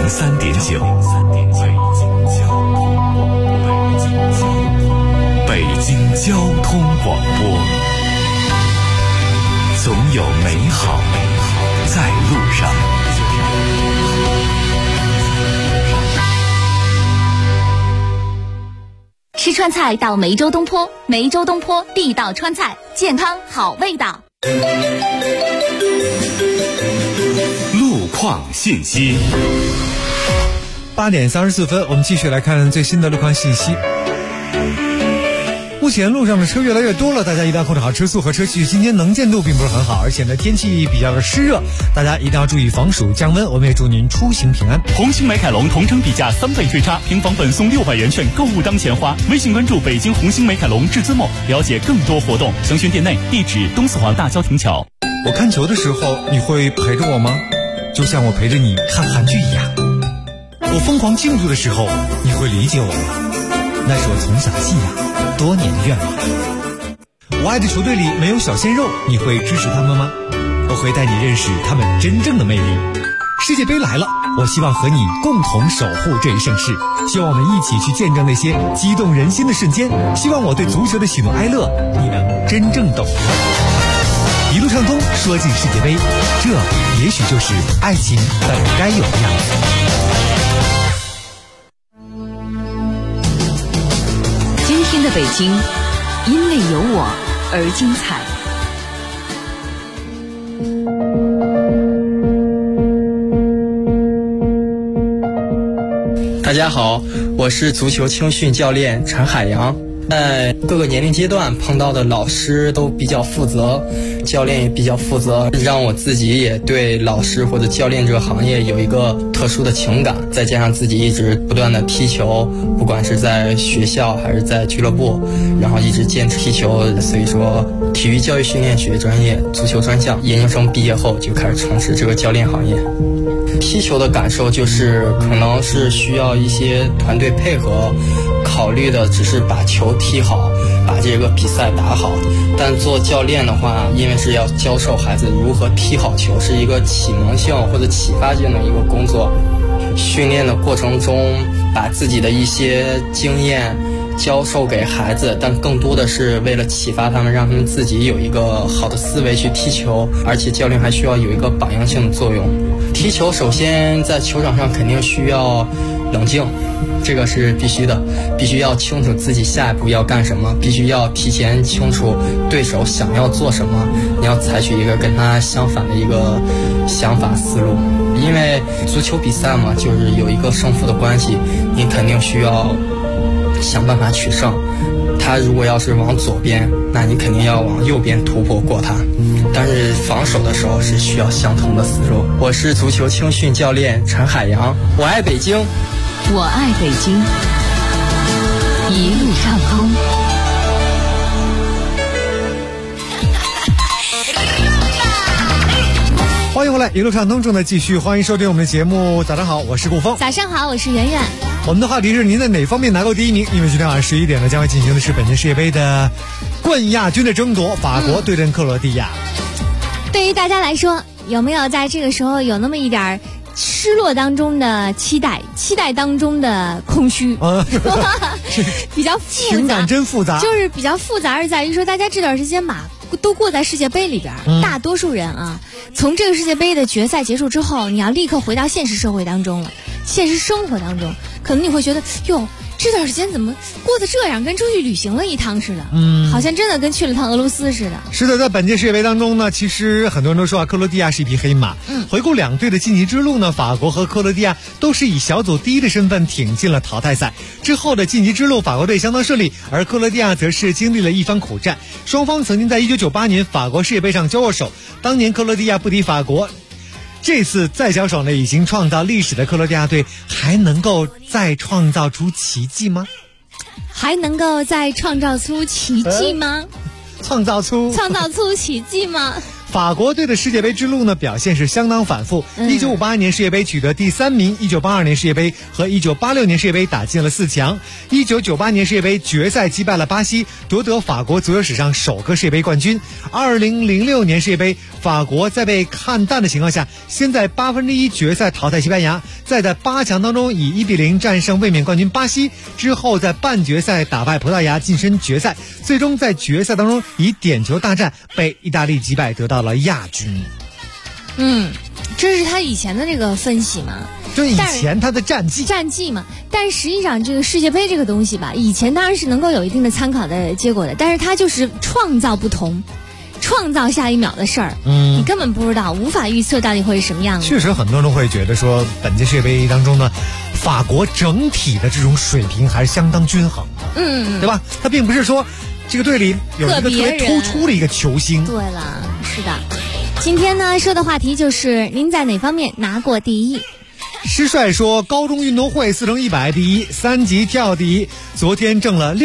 103.9，北京交通广播，总有美好在路上。 吃川菜到梅州东坡，梅州东坡地道川菜，健康好味道。 路况信息。 8点34分，我们继续来看最新的路况信息。目前路上的车越来越多了，大家一定要控制好车速和车距。今天能见度并不是很好，而且呢天气比较的湿热，大家一定要注意防暑降温。我们也祝您出行平安。 红星美凯龙同城比价3倍追差，平房本送600元券，购物当钱花。微信关注北京红星美凯龙至尊梦，了解更多活动。详询店内，地址东四环大郊亭桥。 我看球的时候，你会陪着我吗？就像我陪着你看韩剧一样。我疯狂庆祝的时候，你会理解我吗？那是我从小的信仰，多年的愿望。我爱的球队里没有小鲜肉，你会支持他们吗？我会带你认识他们真正的魅力。世界杯来了，我希望和你共同守护这一盛世，希望我们一起去见证那些激动人心的瞬间，希望我对足球的喜怒哀乐你能真正懂得。一路畅通，说进世界杯，这也许就是爱情本该有的样子。 今天的北京，因为有我而精彩。 大家好，我是足球青训教练陈海洋。在各个年龄阶段碰到的老师都比较负责，教练也比较负责，让我自己也对老师或者教练这个行业有一个特殊的情感。再加上自己一直不断的踢球，不管是在学校还是在俱乐部，然后一直坚持踢球，所以说体育教育训练学专业足球专项，研究生毕业后就开始从事这个教练行业。踢球的感受就是可能是需要一些团队配合，考虑的只是把球踢好，把这个比赛打好。但做教练的话，因为是要教授孩子如何踢好球，是一个启蒙性或者启发性的一个工作。训练的过程中，把自己的一些经验教授给孩子，但更多的是为了启发他们，让他们自己有一个好的思维去踢球。而且教练还需要有一个榜样性的作用。踢球首先在球场上肯定需要冷静，这个是必须的，必须要清楚自己下一步要干什么，必须要提前清楚对手想要做什么，你要采取一个跟他相反的一个想法思路。因为足球比赛嘛，就是有一个胜负的关系，你肯定需要想办法取胜。他如果要是往左边，那你肯定要往右边突破过他。但是防守的时候是需要相同的思路。我是足球青训教练陈海洋，我爱北京， 我爱北京，一路畅通。 欢迎回来，一路畅通正在继续，欢迎收听我们的节目。早上好，我是顾峰。 早上好，我是圆圆。 我们的话题是您在哪方面拿过第一名？因为今天晚上11点呢，将会进行的是本届世界杯的冠亚军的争夺，法国对阵克罗地亚。 对于大家来说，有没有在这个时候有那么一点失落当中的期待当中的空虚？比较复杂， 情感真复杂， 就是比较复杂，而在于说大家这段时间嘛，都过在世界杯里边，大多数人啊，从这个世界杯的决赛结束之后，你要立刻回到现实社会当中了，现实生活当中，可能你会觉得，哟，这段时间怎么过得这样，跟出去旅行了一趟似的，好像真的跟去了趟俄罗斯似的。 是的，在本届世界杯当中呢，其实很多人都说克罗地亚是一匹黑马。回顾两队的晋级之路呢，法国和克罗地亚都是以小组第一的身份挺进了淘汰赛。之后的晋级之路，法国队相当顺利，而克罗地亚则是经历了一番苦战。双方曾经在1998年法国世界杯上交过手，当年克罗地亚不敌法国。这次再交手呢，已经创造历史的克罗地亚队还能够再创造出奇迹吗？ 还能够再创造出奇迹吗？ 创造出奇迹吗？ 法国队的世界杯之路呢表现是相当反复。1958年世界杯取得第3名，1982年世界杯和1986年世界杯打进了4强。1998年世界杯决赛击败了巴西，夺得法国足球史上首个世界杯冠军。2006年世界杯，法国在被看淡的情况下，先在1/8决赛淘汰西班牙，再在8强当中以1-0战胜卫冕冠军巴西，之后在半决赛打败葡萄牙晋身决赛，最终在决赛当中以点球大战被意大利击败，得到了亚军。 这是他以前的这个分析嘛？ 就以前他的战绩嘛。但实际上这个世界杯这个东西吧，以前当然是能够有一定的参考的结果的，但是他就是创造不同，创造下一秒的事儿，你根本不知道，无法预测到底会是什么样的。 确实，很多人都会觉得说，本届世界杯当中呢，法国整体的这种水平还是相当均衡的，对吧？他并不是说这个队里有一个特别突出的一个球星。 对了，是的。今天呢说的话题就是您在哪方面拿过第一？ 师帅说，高中运动会4乘100第一，3级跳第一，昨天挣了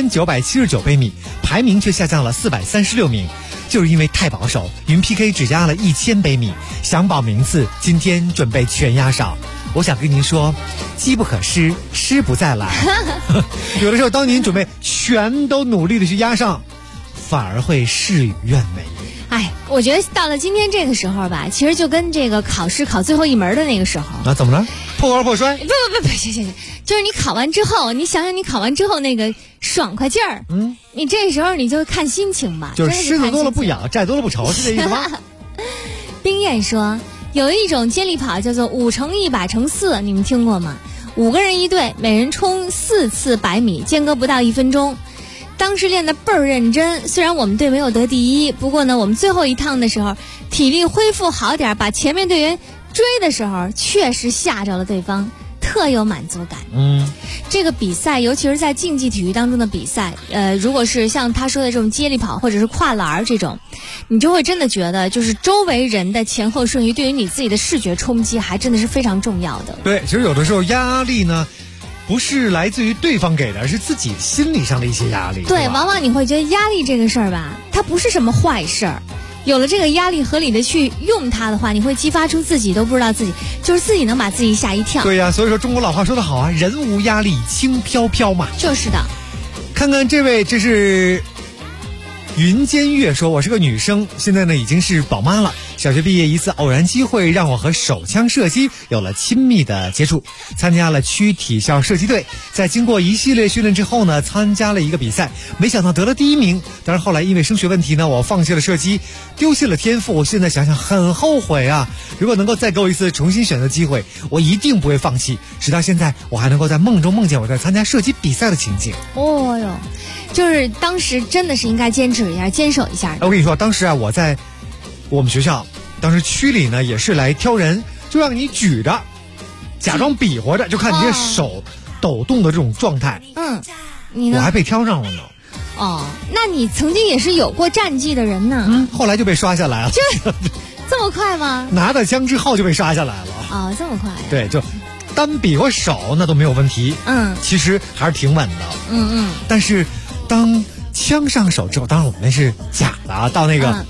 6979杯米，排名却下降了436名，就是因为太保守，云 PK 只压了1000杯米，想保名次，今天准备全压上。我想跟您说，机不可失，失不再来。有的时候，当您准备全都努力的去压上，反而会事与愿违。 我觉得到了今天这个时候吧，其实就跟这个考试考最后一门的那个时候啊，怎么了？破罐破摔？ 不，行，就是你考完之后，你想想你考完之后那个爽快劲儿，你这时候你就看心情吧。 就是狮子多了不咬，债多了不愁，是这意思吗？ 冰燕说，有一种接力跑叫做5乘100乘4，你们听过吗？5个人一队，每人冲4次100米，间隔不到1分钟。当时练得倍儿认真，虽然我们队没有得第一，不过呢，我们最后一趟的时候，体力恢复好点，把前面队员追的时候，确实吓着了对方，特有满足感。这个比赛，尤其是在竞技体育当中的比赛，如果是像他说的这种接力跑或者是跨栏这种，你就会真的觉得，就是周围人的前后顺序对于你自己的视觉冲击，还真的是非常重要的。 对，其实有的时候压力呢，不是来自于对方给的，而是自己心理上的一些压力。 对，往往你会觉得压力这个事儿吧，它不是什么坏事儿。有了这个压力，合理的去用它的话，你会激发出自己都不知道自己，就是自己能把自己吓一跳。 对呀，所以说中国老话说得好啊，人无压力轻飘飘嘛。 就是的。 看看这位，这是云间月说，我是个女生，现在呢已经是宝妈了。小学毕业一次偶然机会，让我和手枪射击有了亲密的接触，参加了区体校射击队。在经过一系列训练之后呢，参加了一个比赛，没想到得了第1名。但是后来因为升学问题呢，我放弃了射击，丢弃了天赋。我现在想想很后悔啊！如果能够再给我一次重新选择机会，我一定不会放弃。直到现在，我还能够在梦中梦见我在参加射击比赛的情景。 哦哟，就是当时真的是应该坚持一下，坚守一下。 我跟你说，当时啊，我在我们学校，当时区里呢也是来挑人，就让你举着，假装比划着，就看你这手抖动的这种状态。 你呢？ 我还被挑上了呢。 那你曾经也是有过战绩的人呢。 后来就被刷下来了。 这么快吗？ 拿到枪之后就被刷下来了。 这么快？ 对，就单比划手那都没有问题。其实还是挺稳的。但是当枪上手之后，当然我们那是假的啊，到那个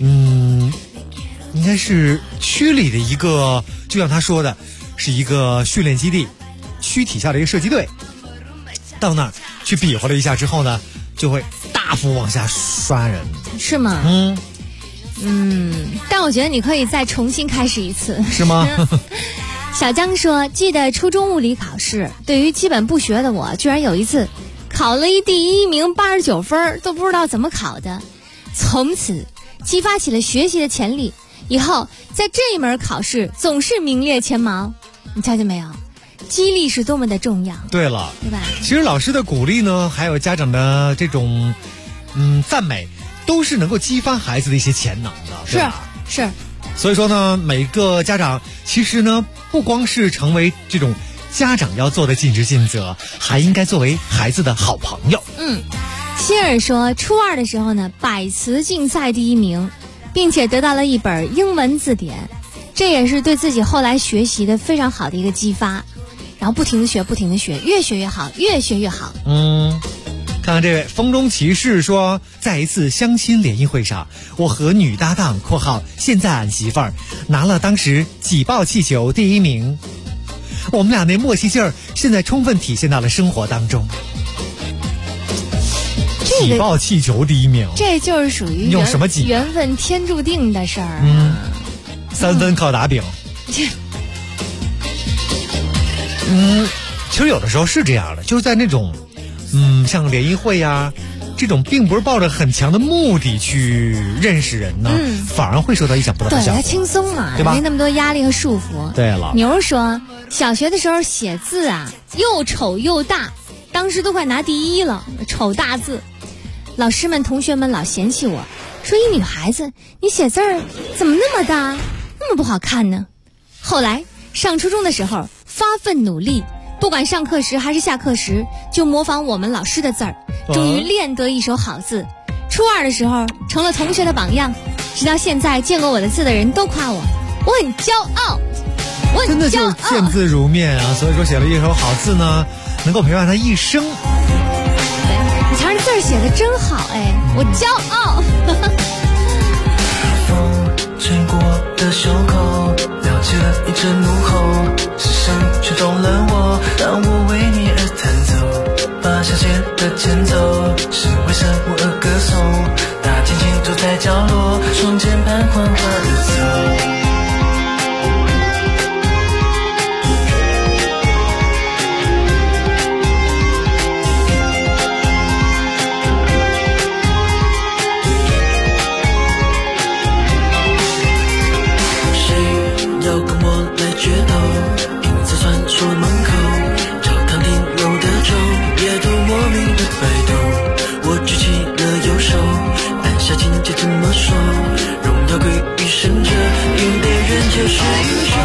应该是区里的一个，就像他说的，是一个训练基地，区体校的一个射击队。到那儿去比划了一下之后呢，就会大幅往下刷人。 是吗？但我觉得你可以再重新开始一次。 是吗？ 小江说，记得初中物理考试，对于基本不学的我，居然有一次考了第1名89分，都不知道怎么考的，从此激发起了学习的潜力，以后在这一门考试总是名列前茅。你瞧见没有？激励是多么的重要。 对了， 对吧？ 其实老师的鼓励呢，还有家长的这种赞美，都是能够激发孩子的一些潜能的。 是。 所以说呢，每个家长其实呢，不光是成为这种家长要做的尽职尽责，还应该作为孩子的好朋友。 希尔说，初2的时候呢，百词竞赛第1名，并且得到了一本英文字典，这也是对自己后来学习的非常好的一个激发。然后不停的学，越学越好，越学越好。 看看这位风中骑士说，在一次相亲联谊会上，我和女搭档（括号现在俺媳妇儿）拿了当时挤爆气球第1名。我们俩那默契劲儿，现在充分体现到了生活当中。挤爆气球第1名， 这就是属于用什么挤？ 缘分天注定的事儿。 3分靠打饼。其实有的时候是这样的，就是在那种，像联谊会呀，这种并不是抱着很强的目的去认识人呢，反而会受到意想不到的效果。 对，它轻松嘛， 对吧？ 没那么多压力和束缚。 对了， 牛说，小学的时候写字啊，又丑又大，当时都快拿第1了，丑大字。老师们、同学们老嫌弃我，说一女孩子，你写字儿怎么那么大，那么不好看呢？后来上初中的时候，发奋努力。不管上课时还是下课时，就模仿我们老师的字儿，终于练得一手好字。初2的时候，成了同学的榜样。直到现在，见过我的字的人都夸我，我很骄傲，我很骄傲。 真的就是见字如面啊！所以说，写了一手好字呢，能够陪伴他一生。 你瞧这字儿写的真好哎，我骄傲。 风吹过的袖口，撩起了一阵怒吼，是谁吹动了我，让我为你而弹奏，把小节的前奏是为什么而歌颂，大提琴坐在角落，窗前盼缓缓而走。就是英雄。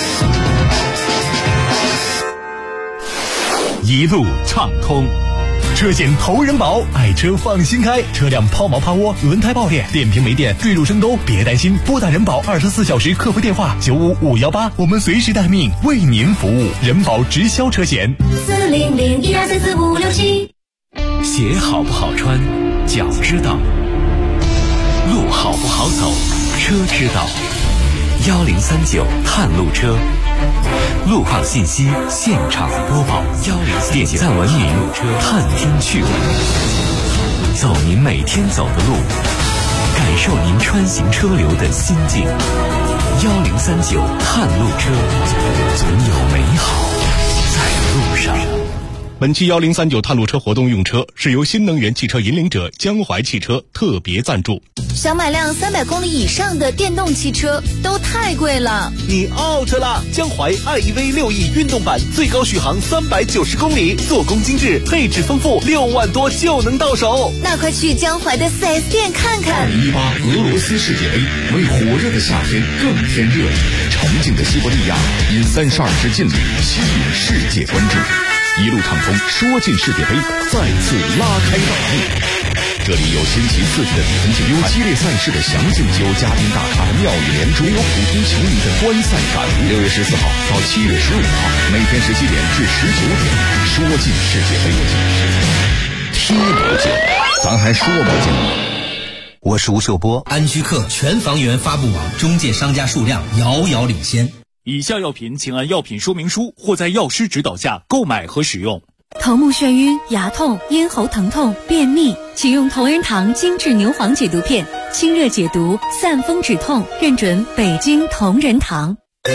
一路畅通， 车险头人保，爱车放心开，车辆抛锚趴窝、轮胎爆裂、电瓶没电、坠入深沟，别担心，拨打人保24小时客服电话95518，我们随时待命，为您服务。人保直销车险 40012344567。 鞋好不好穿，脚知道；路好不好走，车知道。1039探路车，路况信息现场播报。点赞文明，探听趣闻，走您每天走的路，感受您穿行车流的心境。1039探路车，总有美好在路上。 本期1039探路车活动用车是由新能源汽车引领者江淮汽车特别赞助。 想买辆300公里以上的电动汽车都太贵了， 你 out 了！江淮 iEV 6E 运动版最高续航390公里，做工精致，配置丰富，6万多就能到手。 那快去江淮的 4S 店看看。 2018俄罗斯世界杯为火热的夏天更添热力，沉静的西伯利亚因32支劲旅吸引世界关注。一路畅通，说进世界杯再次拉开大幕。这里有星期4局的比分精彩，有激烈赛事的详尽，有嘉宾大咖的妙语连珠，也有普通球迷的观赛感悟。6月14号到7月15号，每天17点至19点，说进世界杯。踢不进，咱还说不进。 我是吴秀波，安居客全房源发布网中介商家数量遥遥领先。 以下药品请按药品说明书或在药师指导下购买和使用。 头目眩晕、牙痛、咽喉疼痛、便秘，请用同仁堂精致牛黄解毒片，清热解毒，散风止痛，认准北京同仁堂。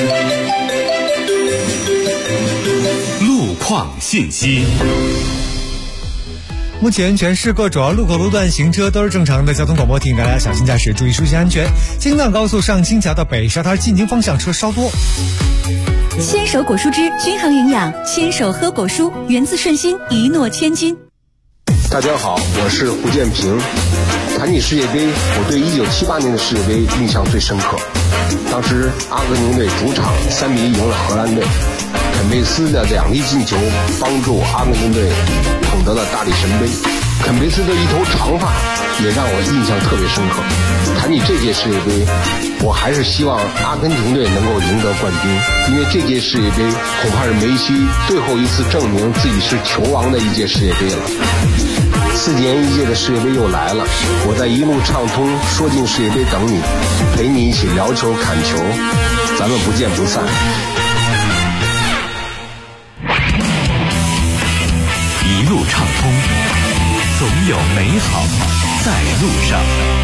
路况信息。 目前全市各主要路口路段行车都是正常的，交通广播提醒大家小心驾驶，注意出行安全。京藏高速上清桥到北沙滩进京方向车稍多。 牵手果蔬汁均衡营养，牵手喝果蔬，源自顺心，一诺千金。 大家好，我是胡建平。谈起世界杯，我对1978年的世界杯印象最深刻。当时阿根廷队主场3-1赢了荷兰队，肯贝斯的2粒进球帮助阿根廷队捧得了大力神杯。肯贝斯的一头长发也让我印象特别深刻。谈起这届世界杯，我还是希望阿根廷队能够赢得冠军，因为这届世界杯恐怕是梅西最后一次证明自己是球王的一届世界杯了。4年一届的世界杯又来了，我在一路畅通说进世界杯等你，陪你一起聊球看球，咱们不见不散。 一路畅通，总有美好在路上。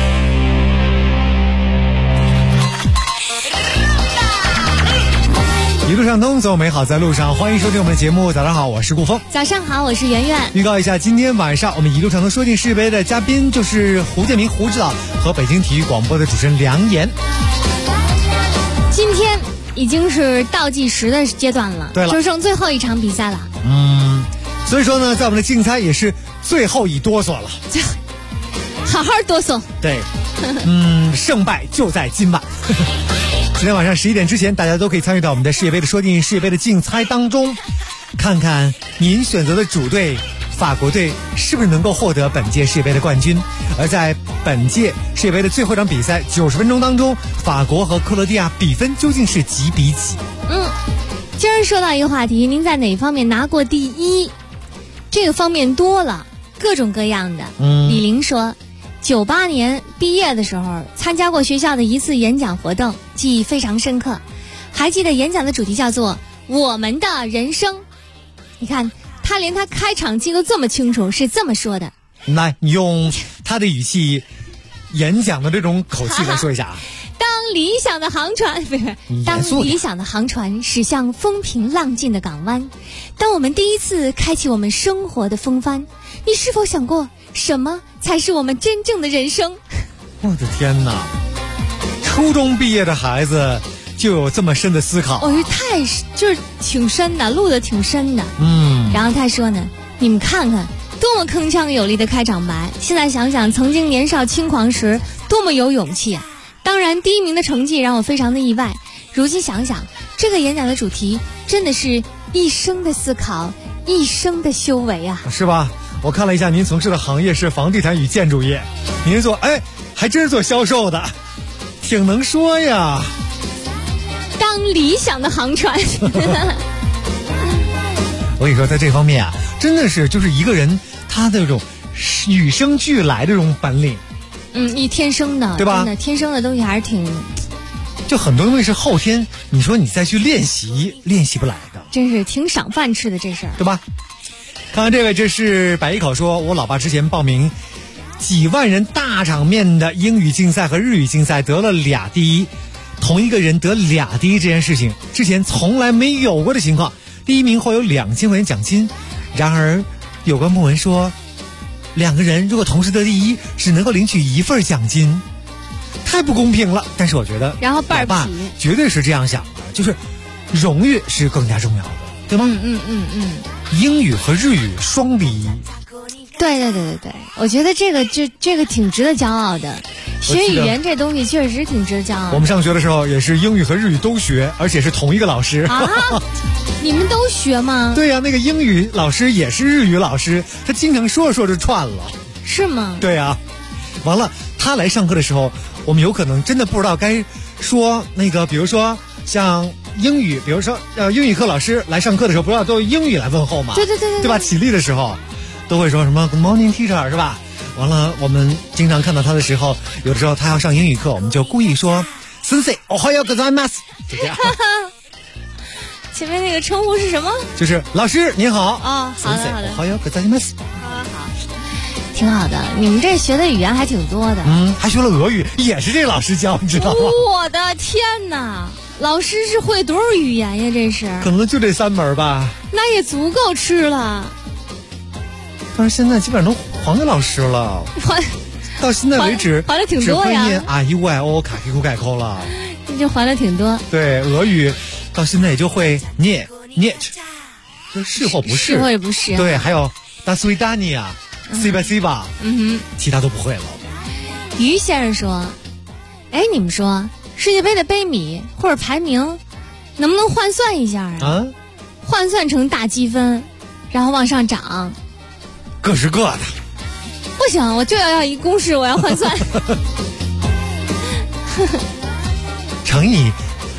一路畅通，总有美好在路上。欢迎收听我们的节目。早上好，我是顾峰。 早上好，我是圆圆。 预告一下，今天晚上我们一路畅通说进世界杯的嘉宾就是胡建明胡指导和北京体育广播的主持人梁岩。 今天已经是倒计时的阶段了， 对了， 就剩最后一场比赛了。 所以说呢，在我们的竞猜也是最后一哆嗦了， 好好哆嗦。 对，胜败就在今晚。今天晚上11点之前，大家都可以参与到我们的世界杯的说进世界杯的竞猜当中，看看您选择的主队法国队是不是能够获得本届世界杯的冠军。而在本届世界杯的最后一场比赛90分钟当中，法国和克罗地亚比分究竟是几比几？ 今儿说到一个话题，您在哪方面拿过第一？这个方面多了，各种各样的。李玲说，98年毕业的时候参加过学校的一次演讲活动，记忆非常深刻。还记得演讲的主题叫做我们的人生。你看他连他开场记得这么清楚，是这么说的。 来，你用他的语气演讲的这种口气来说一下啊。 当理想的航船驶向风平浪静的港湾，当我们第一次开启我们生活的风帆，你是否想过什么才是我们真正的人生？ 我的天哪，初中毕业的孩子就有这么深的思考。 就是挺深的，录的挺深的。然后他说呢，你们看看多么铿锵有力的开场白，现在想想曾经年少轻狂时多么有勇气啊。当然第一名的成绩让我非常的意外，如今想想这个演讲的主题真的是一生的思考，一生的修为啊， 是吧？ 我看了一下您从事的行业是房地产与建筑业，您做还真是做销售的，挺能说呀。 当理想的航船。 我跟你说，在这方面啊，真的是就是一个人他的这种与生俱来的这种本领。 你天生的， 对吧？ 真的，天生的东西还是挺， 就很多东西是后天，你说你再去练习不来的， 真是挺赏饭吃的这事儿， 对吧？看看这位，这是百亿口说，我老爸之前报名几万人大场面的英语竞赛和日语竞赛，得了2第一，同一个人得2第一这件事情之前从来没有过的情况，第一名后有2000块钱奖金。然而有关部门说，2个人如果同时得第一，只能够领取1份奖金，太不公平了。但是我觉得， 然后半爸绝对是这样想的，就是荣誉是更加重要的，对吗？英语和日语双第一。 对，我觉得这个挺值得骄傲的。学语言这东西确实挺值得骄傲的。 我们上学的时候也是英语和日语都学，而且是同一个老师。 啊，你们都学吗？ 对呀，那个英语老师也是日语老师，他经常说着说着串了。 是吗？ 对呀，完了他来上课的时候，我们有可能真的不知道该说那个，比如说像英语，比如说英语课老师来上课的时候，不知道都用英语来问候吗？对吧？起立的时候都会说什么 Good morning teacher 是吧？完了，我们经常看到他的时候，有的时候他要上英语课，我们就故意说 Sensei ohayou gozaimasu， 就这样。 前面那个称呼是什么？ 就是老师您好。 哦，好的 Sensei ohayou gozaimasu。 好，挺好的。你们这学的语言还挺多的。 还学了俄语，也是这老师教，你知道吗？ 我的天哪！老师是会多少语言呀？这是可能就这3门吧。 那也足够吃了。 但是现在基本上都还给老师了，到现在为止还了挺多呀， 只会念啊一外欧卡皮库盖扣了， 你就还了挺多。 对，俄语到现在也就会念，就是或不是， 是或也不是。 对，还有达斯维达尼亚，C 吧 C 吧，其他都不会了。 于先生说：“哎，你们说世界杯的杯米或者排名，能不能换算一下啊？换算成大积分，然后往上涨。” 各是各的， 不行，我就要一公式，我要换算。 乘以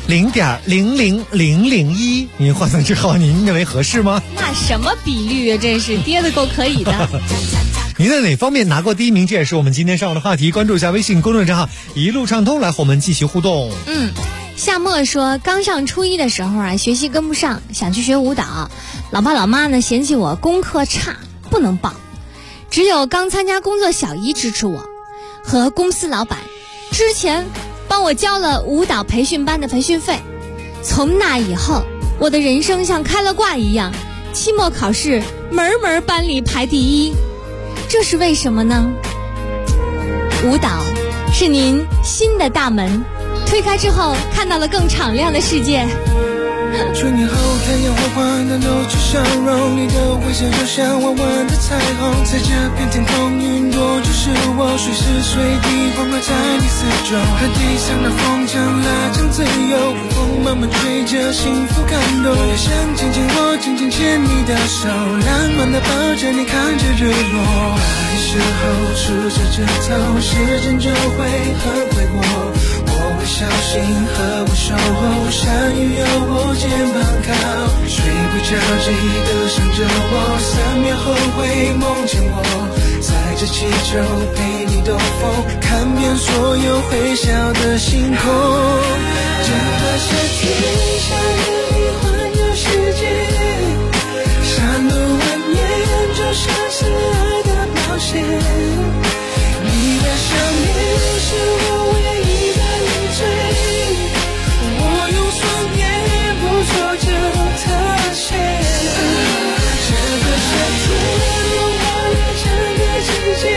0.00001，您换算之后，您认为合适吗？ 那什么比率啊，真是跌得够可以的。 您在哪方面拿过第一名？这也是我们今天上午的话题。关注一下微信公众账号一路畅通，来和我们继续互动。 夏沫说，刚上初一的时候啊，学习跟不上，想去学舞蹈，老爸老妈呢嫌弃我功课差，不能报，只有刚参加工作小姨支持我，和公司老板之前帮我交了舞蹈培训班的培训费。从那以后，我的人生像开了挂一样，期末考试门班里排第一，这是为什么呢？舞蹈是您新的大门，推开之后看到了更敞亮的世界。 春年后太阳缓缓地露出笑容，你的微笑就像弯弯的彩虹，在这片天空云朵就是我，随时随地环绕在你四周，和地上的风筝拉长自由，风慢慢吹着幸福感动，我也想紧紧握紧紧牵你的手，浪漫地抱着你看着日落，爱时候数着指头，时间就会很快过，我会小心和我守候，山雨有我肩膀靠，睡不着记得想着我，3秒后会梦见我，载着气球陪你兜风，看遍所有会笑的星空。整个夏天想跟你环游世界，山路蜿蜒就像是爱的冒险，你的笑脸是我唯一的累赘，我用双眼捕捉着特写，这个夏天融化了整个季节，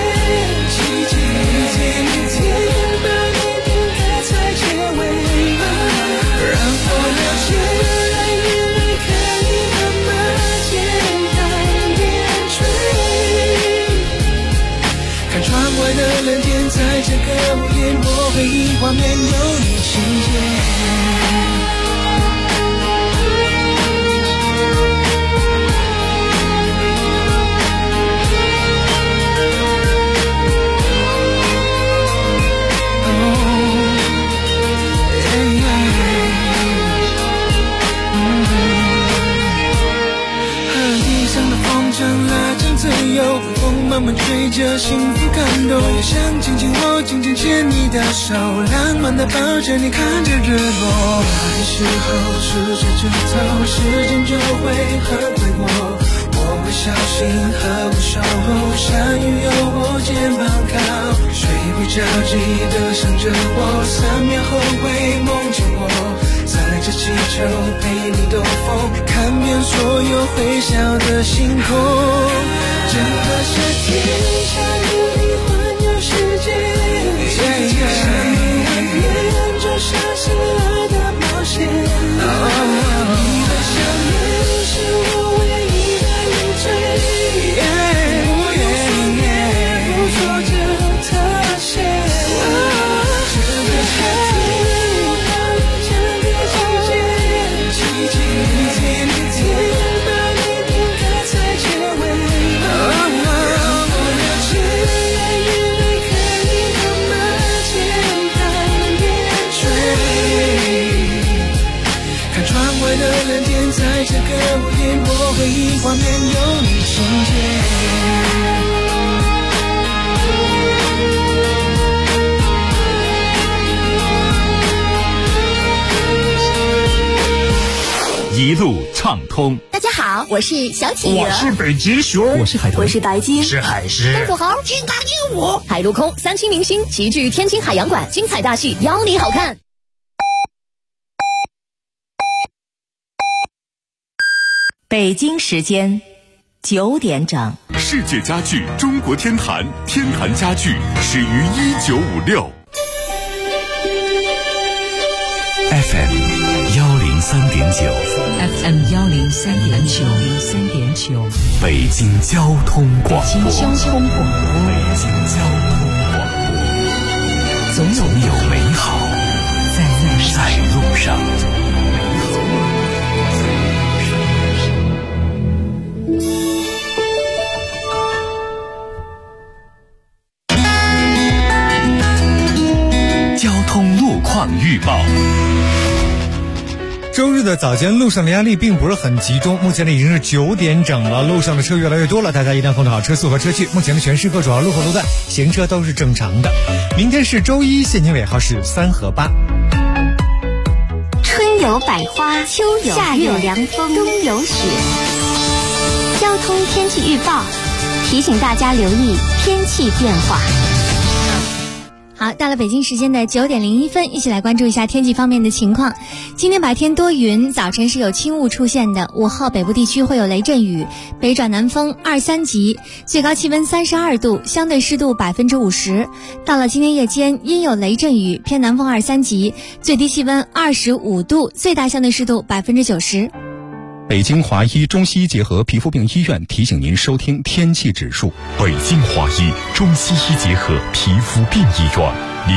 一天把你点开才结尾，让我了解的幸福感动，我也想紧紧握紧紧牵你的手，浪漫的抱着你看着日落。那时候数着指头，时间就会很快过，我会小心呵护守候，山雨有我肩膀靠，水会着急的想着我，3秒后会梦见我，载着气球陪你兜风，看遍所有会笑的星空。整个夏天下雨你环游世界，山明海边就像是爱的冒险，你的想念是我唯一的累赘，我永远不做这妥协。这个夏天我要遇见的季节，一天一天把你点开在结尾，让我的情人眼泪看你的马肩旁边追，看窗外的蓝天，在这个午夜，我回忆画面有你情节。 一路畅通。 大家好，我是小企鹅， 我是北极熊， 我是海豚， 我是白鲸， 是海狮， 东土猴，金刚鹦鹉，海陆空3栖明星齐聚天津海洋馆，精彩大戏邀你好看。 北京时间9点整。 世界家具中国天坛，天坛家具始于1956。 FM 103.9 FM 103.9 北京交通广播。 北京交通广播。 北京交通广播。总有美好在路上。交通路况预报。 周日的早间路上的压力并不是很集中，目前呢已经是9点整了，路上的车越来越多了，大家一定要控制好车速和车距。目前的全市各主要路口路段行车都是正常的。明天是周一，限行尾号是3和8。 春有百花，秋有夏有凉风，冬有雪。交通天气预报提醒大家留意天气变化。 好，到了北京时间的9点01分，一起来关注一下天气方面的情况。今天白天多云，早晨是有轻雾出现的，午后北部地区会有雷阵雨，北转南风2、3级，最高气温32度，相对湿度50%。到了今天夜间，阴有雷阵雨，偏南风2、3级，最低气温25度，最大相对湿度90%。 北京华医中西医结合皮肤病医院提醒您收听天气指数。 北京华医中西医结合皮肤病医院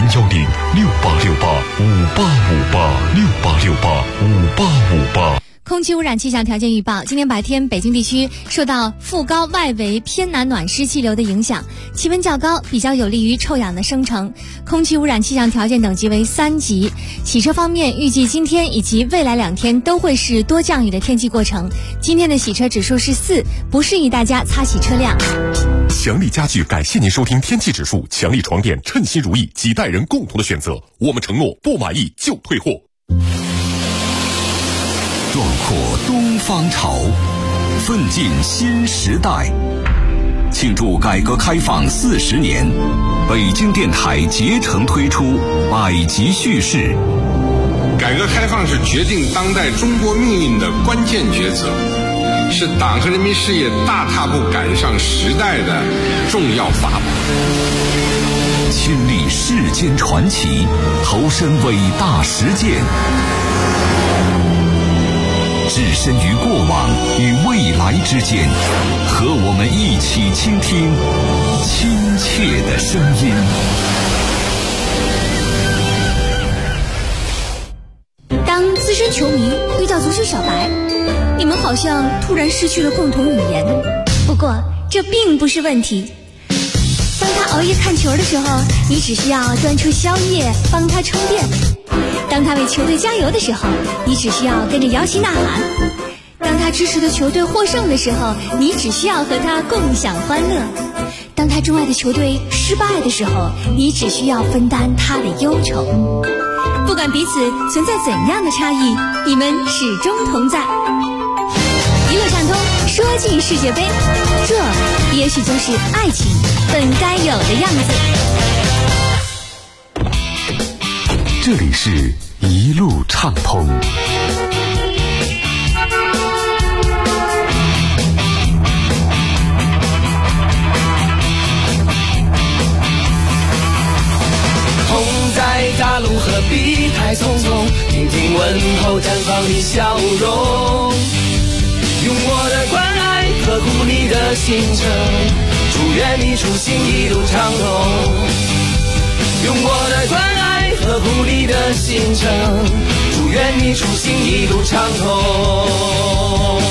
，010-6868-5858，6868-5858。 空气污染气象条件预报，今天白天北京地区受到副高外围偏南暖湿气流的影响，气温较高，比较有利于臭氧的生成，空气污染气象条件等级为3级。洗车方面，预计今天以及未来2天都会是多降雨的天气过程，今天的洗车指数是4，不适宜大家擦洗车辆。 强力家具感谢您收听天气指数，强力床垫称心如意，几代人共同的选择，我们承诺不满意就退货。 壮阔东方潮，奋进新时代。庆祝改革开放40年，北京电台竭诚推出百集叙事。 改革开放是决定当代中国命运的关键抉择，是党和人民事业大踏步赶上时代的重要法宝。 亲历世间传奇，投身伟大实践，置身于过往与未来之间，和我们一起倾听亲切的声音。 当资深球迷遇到足球小白，你们好像突然失去了共同语言。不过这并不是问题。当他熬夜看球的时候，你只需要端出宵夜帮他充电；当他为球队加油的时候，你只需要跟着摇旗呐喊；当他支持的球队获胜的时候，你只需要和他共享欢乐。 当他钟爱的球队失败的时候，你只需要分担他的忧愁。不管彼此存在怎样的差异，你们始终同在。娱乐畅通，说尽世界杯，这也许就是爱情本该有的样子。 这里是一路畅通。 风在大路何必太匆匆，听听问候，绽放你笑容。用我的关爱呵护你的行程，祝愿你出行一路畅通。用我的关爱呵护你的行程，祝愿你出行一路畅通。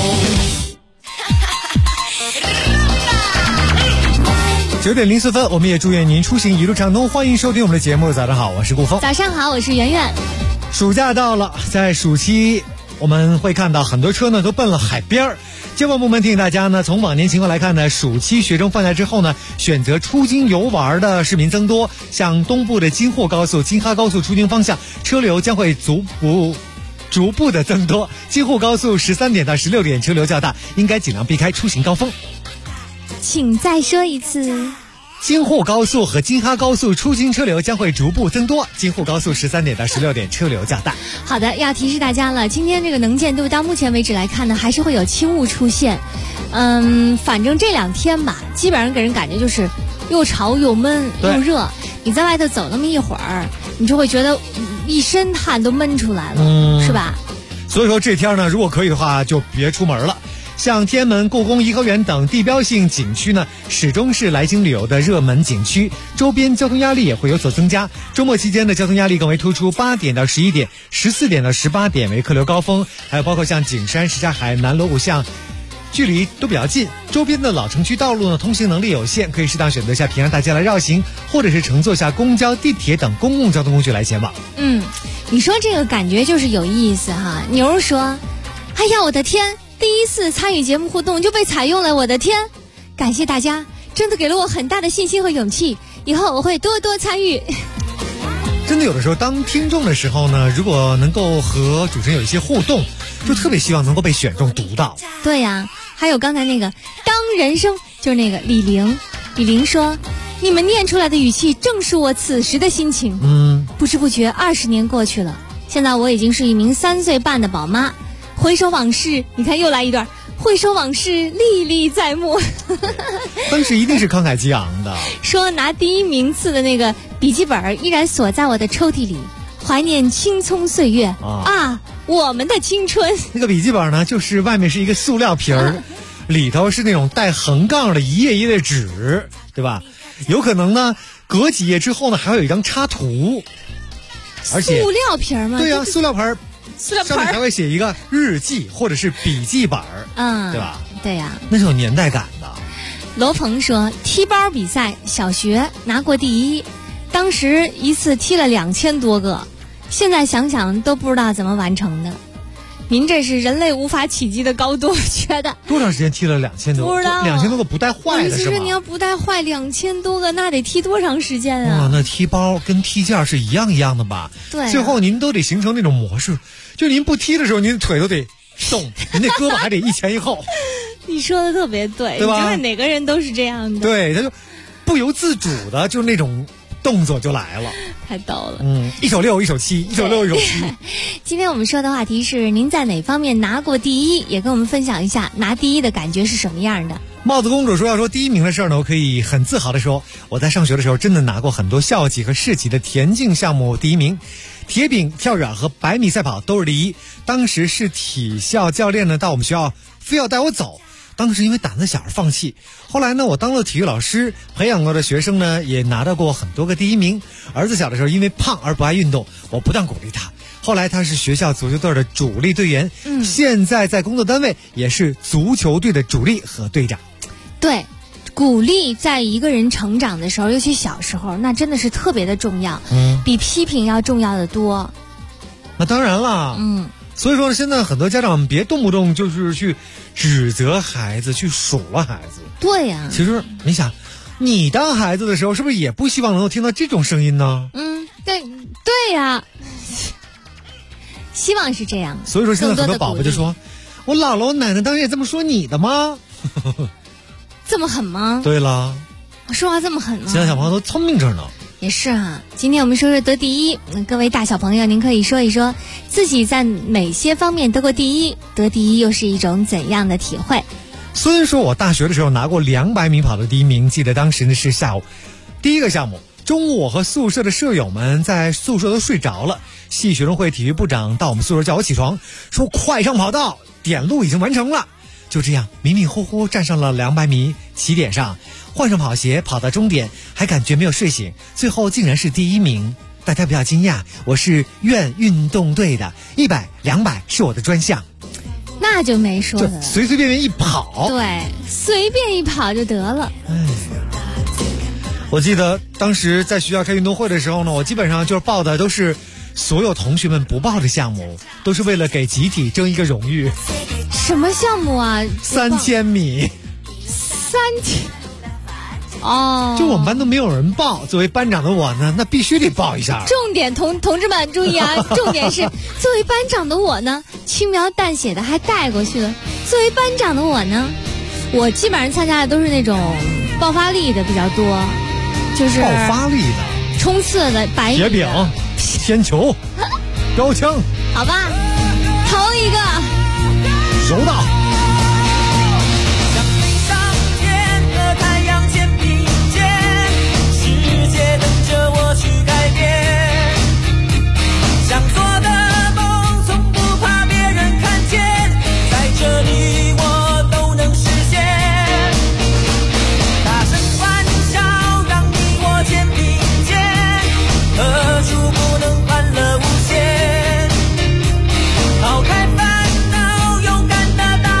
9点04分，我们也祝愿您出行一路畅通。欢迎收听我们的节目，早上好，我是顾峰。 早上好，我是圆圆。 暑假到了，在暑期我们会看到很多车呢都奔了海边儿。监管部门提醒大家呢，从往年情况来看呢，暑期学生放假之后呢，选择出京游玩的市民增多。像东部的京沪高速、京哈高速出京方向，车流将会逐步的增多。京沪高速13点到16点车流较大，应该尽量避开出行高峰。 请再说一次。 京沪高速和京哈高速出京车流将会逐步增多，京沪高速13点到16点车流较大。 好的，要提示大家了，今天这个能见度到目前为止来看呢，还是会有轻雾出现。反正这2天吧，基本上给人感觉就是又潮又闷又热。你在外头走那么一会儿，你就会觉得一身汗都闷出来了，是吧？ 所以说这天呢，如果可以的话，就别出门了。像天安门、故宫、颐和园等地标性景区呢，始终是来京旅游的热门景区，周边交通压力也会有所增加。周末期间的交通压力更为突出，8点到11点、14点到18点为客流高峰，还有包括像景山、什刹海、南锣鼓巷，距离都比较近。周边的老城区道路呢，通行能力有限，可以适当选择下平安大街来绕行，或者是乘坐下公交、地铁等公共交通工具来前往。 你说这个感觉就是有意思哈。牛说：“哎呀，我的天！第一次参与节目互动就被采用了，我的天！感谢大家，真的给了我很大的信心和勇气，以后我会多多参与。” 真的有的时候当听众的时候呢，如果能够和主持人有一些互动，就特别希望能够被选中读到。 对呀，还有刚才那个当人生，就是那个李玲说，你们念出来的语气正是我此时的心情。不知不觉20年过去了，现在我已经是一名3岁半的宝妈。回首往事，你看又来一段，回首往事历历在目。 当时一定是慷慨激昂的。 说拿第1名次的那个笔记本依然锁在我的抽屉里，怀念青葱岁月我们的青春。 那个笔记本呢，就是外面是一个塑料皮儿，里头是那种带横杠的一页一页的纸，对吧？有可能呢，隔几页之后呢，还会有一张插图，而且塑料皮吗？ 对呀，塑料盆。上面还会写一个日记或者是笔记本，对吧？ 对呀， 那是有年代感的。 罗鹏说，踢包比赛小学拿过第1，当时一次踢了2000多个，现在想想都不知道怎么完成的。您这是人类无法企及的高度，觉得多长时间踢了2000多个？ 不知道 2000多个不带坏的是吗？ 你要不带坏2000多个，那得踢多长时间啊？ 那踢包跟踢毽是一样的吧？ 对， 最后您都得形成那种模式，就您不踢的时候，您腿都得动，您那胳膊还得一前一后。 你说的特别对， 对吧？ 你看哪个人都是这样的。 对，他就不由自主的就那种动作就来了， 太逗了。 一手6，一手7，一手6，一手7。 今天我们说的话题是您在哪方面拿过第1，也跟我们分享一下拿第1的感觉是什么样的。 帽子公主说，要说第1名的事儿呢，我可以很自豪的说，我在上学的时候真的拿过很多校级和市级的田径项目第1名，铁饼、跳远和100米赛跑都是第1。当时是体校教练呢到我们学校非要带我走，当时因为胆子小而放弃。后来呢，我当了体育老师，培养过的学生呢也拿到过很多个第1名。儿子小的时候因为胖而不爱运动，我不断鼓励他。后来他是学校足球队的主力队员，现在在工作单位也是足球队的主力和队长。 对，鼓励在一个人成长的时候，尤其小时候，那真的是特别的重要，比批评要重要的多。 那当然了，所以说现在很多家长别动不动就是去指责孩子，去数落孩子。 对呀， 其实你想， 你当孩子的时候是不是也不希望能够听到这种声音呢？ 对呀，希望是这样。 所以说现在很多宝宝就说，我姥姥我奶奶当时也这么说你的吗？ 这么狠吗？ 对了， 我说话这么狠吗？ 现在小朋友都聪明着呢。 也是啊，今天我们说说得第一，各位大小朋友，您可以说一说自己在哪些方面得过第一，得第一又是一种怎样的体会？ 孙说，我大学的时候拿过200米跑的第一名，记得当时呢是下午第一个项目。中午我和宿舍的舍友们在宿舍都睡着了，系学生会体育部长到我们宿舍叫我起床，说快上跑道，点路已经完成了。就这样迷迷糊糊站上了200米起点上，换上跑鞋跑到终点，还感觉没有睡醒，最后竟然是第一名。大家不要惊讶，我是院运动队的，100、200是我的专项。 那就没说的， 随随便便一跑， 对，随便一跑就得了。 我记得当时在学校开运动会的时候呢，我基本上就是报的都是所有同学们不报的项目，都是为了给集体争一个荣誉。 什么项目啊 ？3000米。 哦， 就我们班都没有人报，作为班长的我呢，那必须得报一下。 重点同志们注意啊，重点是作为班长的我呢，轻描淡写的还带过去了。作为班长的我呢，我基本上参加的都是那种爆发力的比较多，就是爆发力的、 冲刺的、100米、 铁饼、铅球、标枪。 好吧，头一个柔道。 想做的梦从不怕别人看见，在这里我都能实现。大声欢笑，让你我肩并肩，何处不能欢乐无限？抛开烦恼，勇敢的大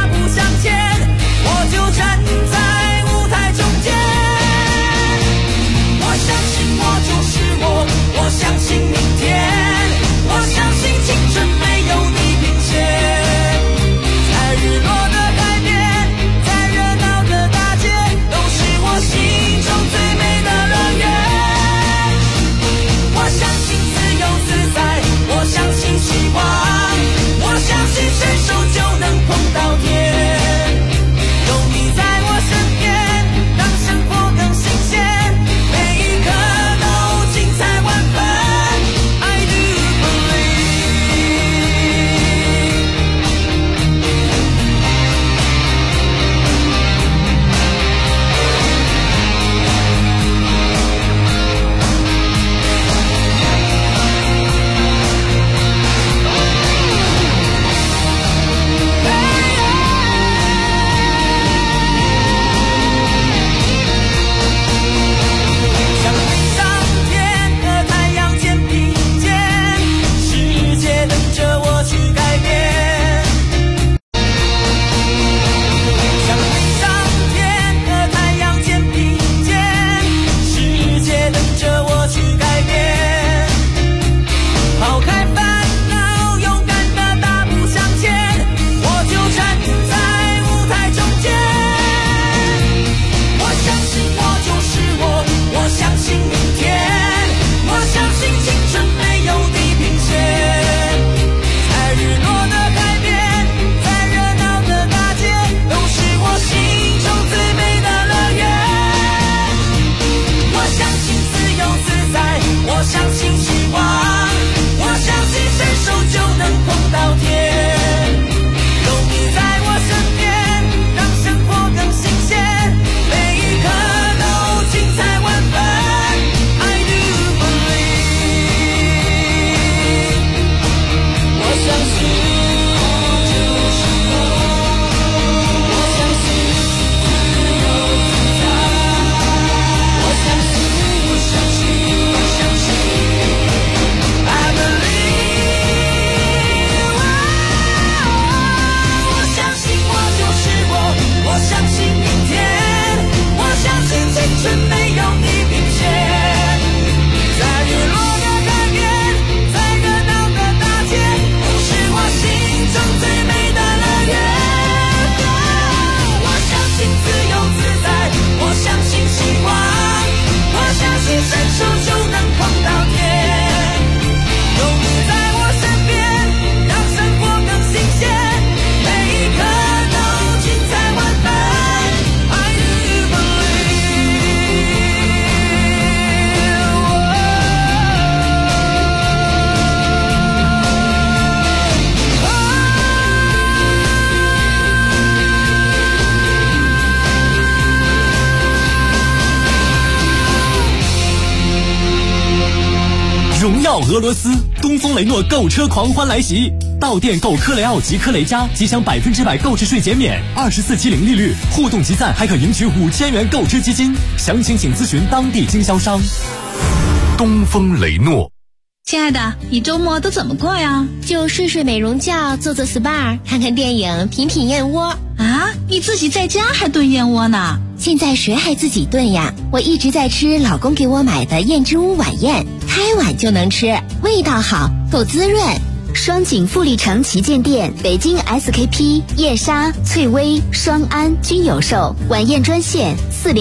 绕俄罗斯，东风雷诺购车狂欢来袭！到店购科雷傲及科雷嘉，即享100%购置税减免，24期零利率，互动集赞还可赢取5000元购车基金。详情请咨询当地经销商。 东风雷诺。 亲爱的，你周末都怎么过呀？ 就睡睡美容觉，做做 SPA， 看看电影，品品燕窝。 啊，你自己在家还炖燕窝呢？ 现在谁还自己炖呀？我一直在吃老公给我买的燕之屋晚宴，开碗就能吃，味道好，够滋润。双井富力城旗舰店、北京 SKP、叶莎、翠微、双安均有售。晚宴专线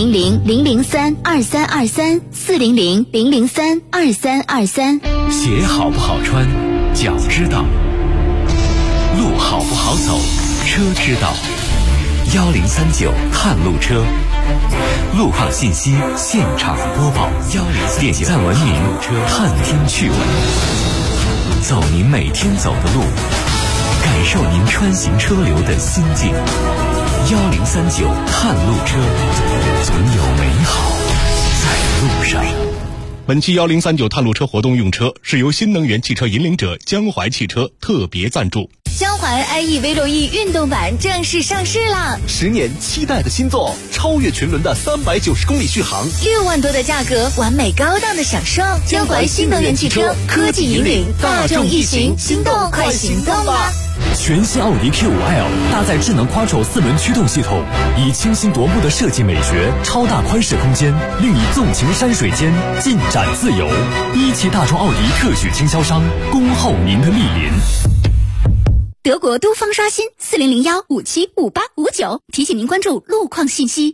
400-003-2323，400-003-2323。 鞋好不好穿，脚知道；路好不好走，车知道。1039探路车，路况信息现场播报。点赞文明，探听趣闻，走您每天走的路，感受您穿行车流的心境。1039探路车，总有美好在路上。 本期1039探路车活动用车是由新能源汽车引领者江淮汽车特别赞助。 江淮 iE V6E 运动版正式上市了 ，10年期待的新作，超越群伦的390公里续航 ，6万多的价格，完美高档的享受。江淮新能源汽车，科技引领大众一行，心动快行动吧！ 全新奥迪 Q5L 搭载智能 Quattro 4轮驱动系统，以清新夺目的设计美学、超大宽适空间，令你纵情山水间，尽展自由。一汽大众奥迪特许经销商，恭候您的莅临。 德国都方刷新401575859，提醒您关注路况信息。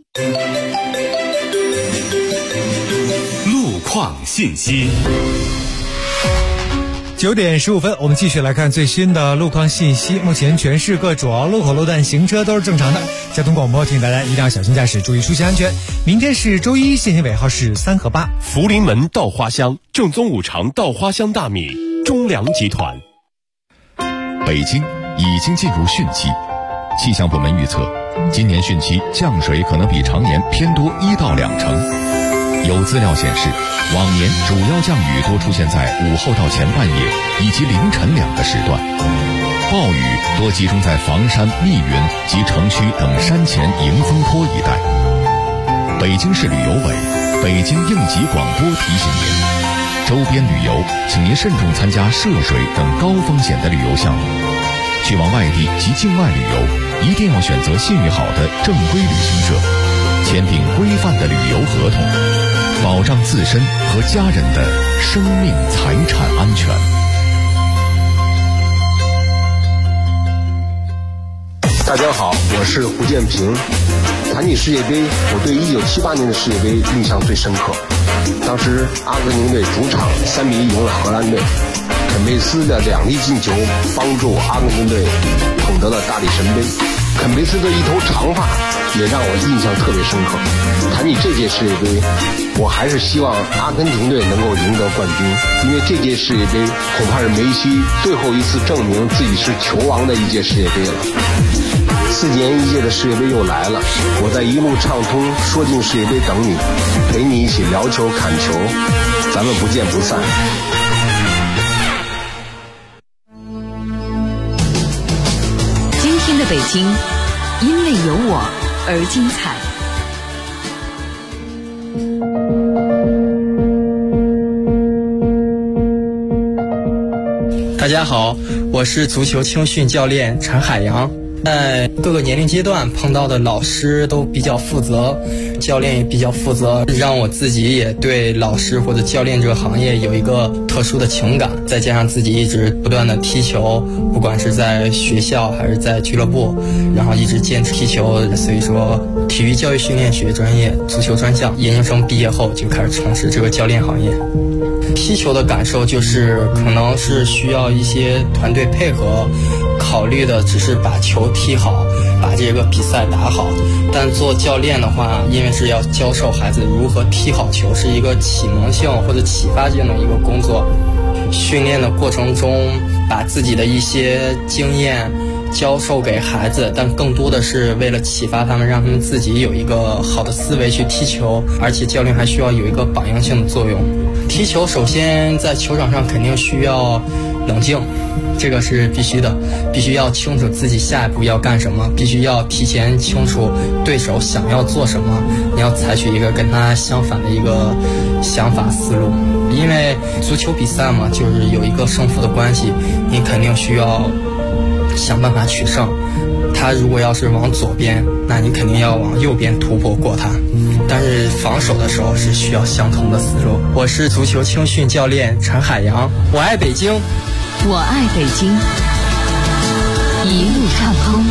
路况信息。 9点15分，我们继续来看最新的路况信息。目前全市各主要路口路段行车都是正常的。交通广播提醒大家一定要小心驾驶，注意出行安全。明天是周一，限行尾号是3和8。 福临门稻花香，正宗五常稻花香大米，中粮集团。 北京已经进入汛期，气象部门预测，今年汛期降水可能比常年偏多1到2成。有资料显示，往年主要降雨多出现在午后到前半夜以及凌晨2个时段，暴雨多集中在房山、密云及城区等山前迎风坡一带。北京市旅游委、北京应急广播提醒您，周边旅游请您慎重参加涉水等高风险的旅游项目。去往外地及境外旅游，一定要选择信誉好的正规旅行社，签订规范的旅游合同，保障自身和家人的生命财产安全。 大家好，我是胡建平。谈起世界杯，我对1978年的世界杯印象最深刻。当时阿根廷队主场3-1赢了荷兰队，肯贝斯的2粒进球帮助阿根廷队捧得了大力神杯。肯贝斯的一头长发也让我印象特别深刻。谈起这届世界杯，我还是希望阿根廷队能够赢得冠军，因为这届世界杯恐怕是梅西最后一次证明自己是球王的一届世界杯了。4年一届的世界杯又来了，我在一路畅通说进世界杯等你，陪你一起聊球看球，咱们不见不散。 今天的北京，因为有我而精彩。 大家好，我是足球青训教练陈海洋。在各个年龄阶段碰到的老师都比较负责，教练也比较负责，让我自己也对老师或者教练这个行业有一个特殊的情感。再加上自己一直不断的踢球，不管是在学校还是在俱乐部，然后一直坚持踢球，所以说体育教育训练学专业足球专项研究生毕业后就开始从事这个教练行业。踢球的感受就是可能是需要一些团队配合，考虑的只是把球踢好，把这个比赛打好。但做教练的话，因为是要教授孩子如何踢好球，是一个启蒙性或者启发性的一个工作。训练的过程中，把自己的一些经验教授给孩子，但更多的是为了启发他们，让他们自己有一个好的思维去踢球。而且教练还需要有一个榜样性的作用。 踢球首先在球场上肯定需要冷静，这个是必须的，必须要清楚自己下一步要干什么，必须要提前清楚对手想要做什么，你要采取一个跟他相反的一个想法思路。因为足球比赛嘛，就是有一个胜负的关系，你肯定需要想办法取胜。他如果要是往左边，那你肯定要往右边突破过他。但是防守的时候是需要相同的思路。我是足球青训教练陈海洋，我爱北京， 我爱北京，一路畅通。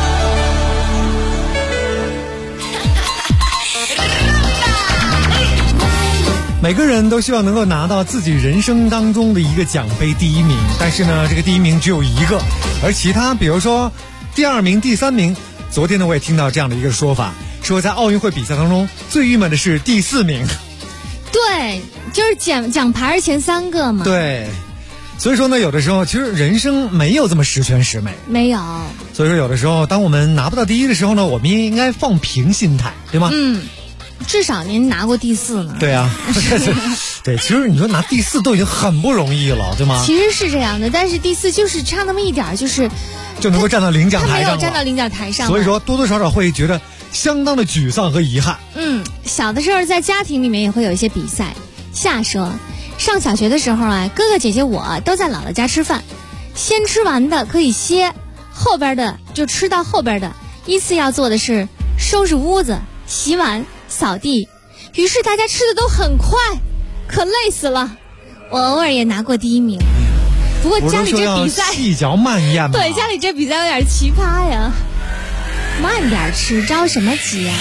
每个人都希望能够拿到自己人生当中的一个奖杯第一名，但是呢，这个第一名只有一个，而其他比如说第二名、第三名，昨天呢我也听到这样的一个说法，说在奥运会比赛当中最郁闷的是第4名。 对，就是奖牌是前3个嘛。 对，所以说呢，有的时候其实人生没有这么十全十美， 没有。 所以说有的时候当我们拿不到第一的时候呢，我们也应该放平心态，对吗？ 至少您拿过第4呢。 对啊，对，其实你说拿第4都已经很不容易了，对吗？ 其实是这样的，但是第4就是差那么一点， 就能够站到领奖台上了。 他没有站到领奖台上， 所以说多多少少会觉得相当的沮丧和遗憾。 小的时候在家庭里面也会有一些比赛。下说，上小学的时候啊，哥哥姐姐我都在姥姥家吃饭，先吃完的可以歇，后边的就吃到后边的，依次要做的是收拾屋子、洗碗、扫地，于是大家吃的都很快，可累死了。我偶尔也拿过第1名，不过家里这比赛细嚼慢咽嘛。 对，家里这比赛有点奇葩呀，慢点吃，着什么急呀？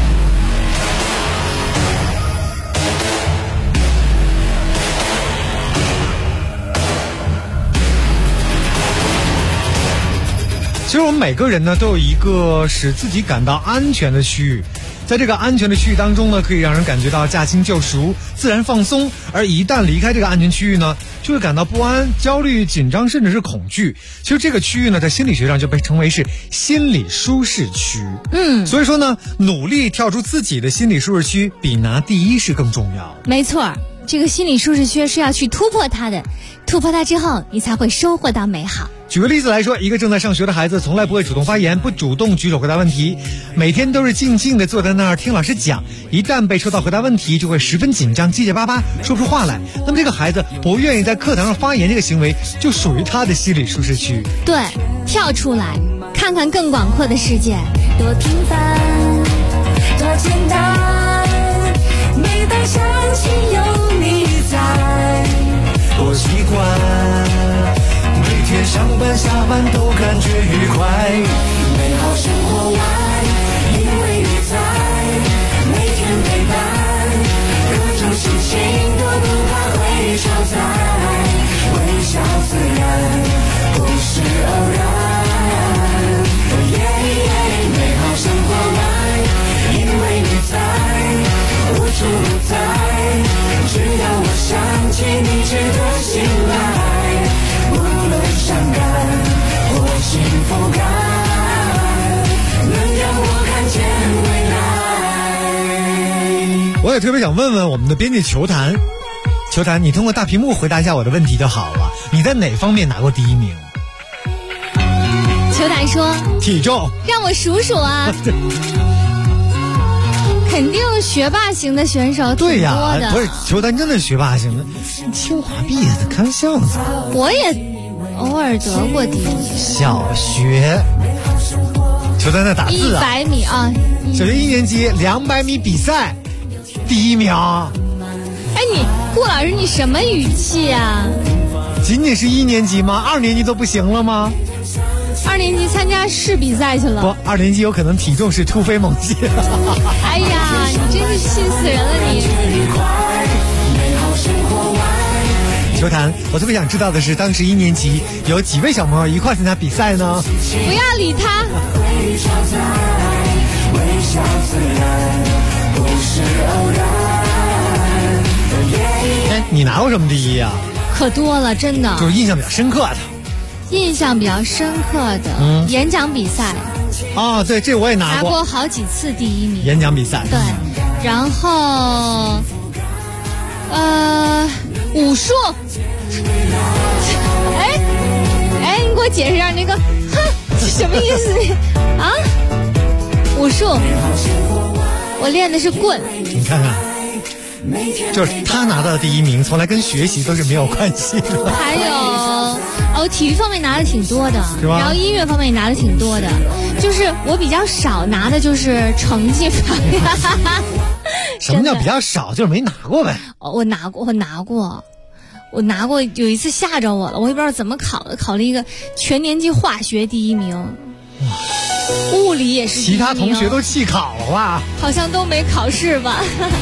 其实我们每个人呢都有一个使自己感到安全的区域，在这个安全的区域当中呢，可以让人感觉到驾轻就熟、自然放松，而一旦离开这个安全区域呢，就会感到不安、焦虑、紧张，甚至是恐惧。其实这个区域呢，在心理学上就被称为是心理舒适区。所以说呢，努力跳出自己的心理舒适区，比拿第1是更重要。 没错，这个心理舒适区是要去突破它的，突破它之后，你才会收获到美好。 举个例子来说，一个正在上学的孩子从来不会主动发言，不主动举手回答问题，每天都是静静地坐在那儿听老师讲，一旦被说到回答问题就会十分紧张，结结巴巴说不出话来。那么这个孩子不愿意在课堂上发言，这个行为就属于他的心理舒适区。 对，跳出来看看更广阔的世界。 多平凡多简单，每当想起有你在， 多习惯每天上班下班都感觉愉快， 美好生活外，因为你在，每天陪伴，各种事情都不怕会超载，微笑自然，不是偶然。美好生活外，因为你在，无处不在，只要我想起你值得信赖，无论伤感或幸福感，能让我看见未来。 我也特别想问问我们的编辑球坛，你通过大屏幕回答一下我的问题就好了。你在哪方面拿过第1名？ 球坛说体重， 让我数数啊。肯定学霸型的选手挺多的。 对呀，不是球坛真的是学霸型的，清华毕业的，开玩笑呢。 我也偶尔得过第1名。 小学，球坛在打字啊 ，100米啊， 小学1年级200米比赛第1名。 哎，你顾老师，你什么语气啊？ 仅仅是1年级吗？2年级都不行了吗 ？2年级参加市比赛去了。 不，2年级有可能体重是突飞猛进。 哎呀，你真是信死人了你！ 球坛，我特别想知道的是，当时1年级有几位小朋友一块参加比赛呢？ 不要理他。 哎，你拿过什么第1啊？ 可多了，真的。 就是印象比较深刻的。 印象比较深刻的，演讲比赛。 啊，对，这我也拿过好几次第1名。 演讲比赛。 对，然后武术。哎，你给我解释一下那个，什么意思啊？武术，我练的是棍。 你看看，就是他拿到第一名，从来跟学习都是没有关系的。 还有，体育方面拿的挺多的， 是吧？ 然后音乐方面也拿的挺多的，就是我比较少拿的就是成绩方面。 什么叫比较少？就是没拿过呗。 我拿过，有一次吓着我了，我也不知道怎么考的，考了一个全年级化学第一名，物理也是第一名， 其他同学都弃考了吧？ 好像都没考试吧。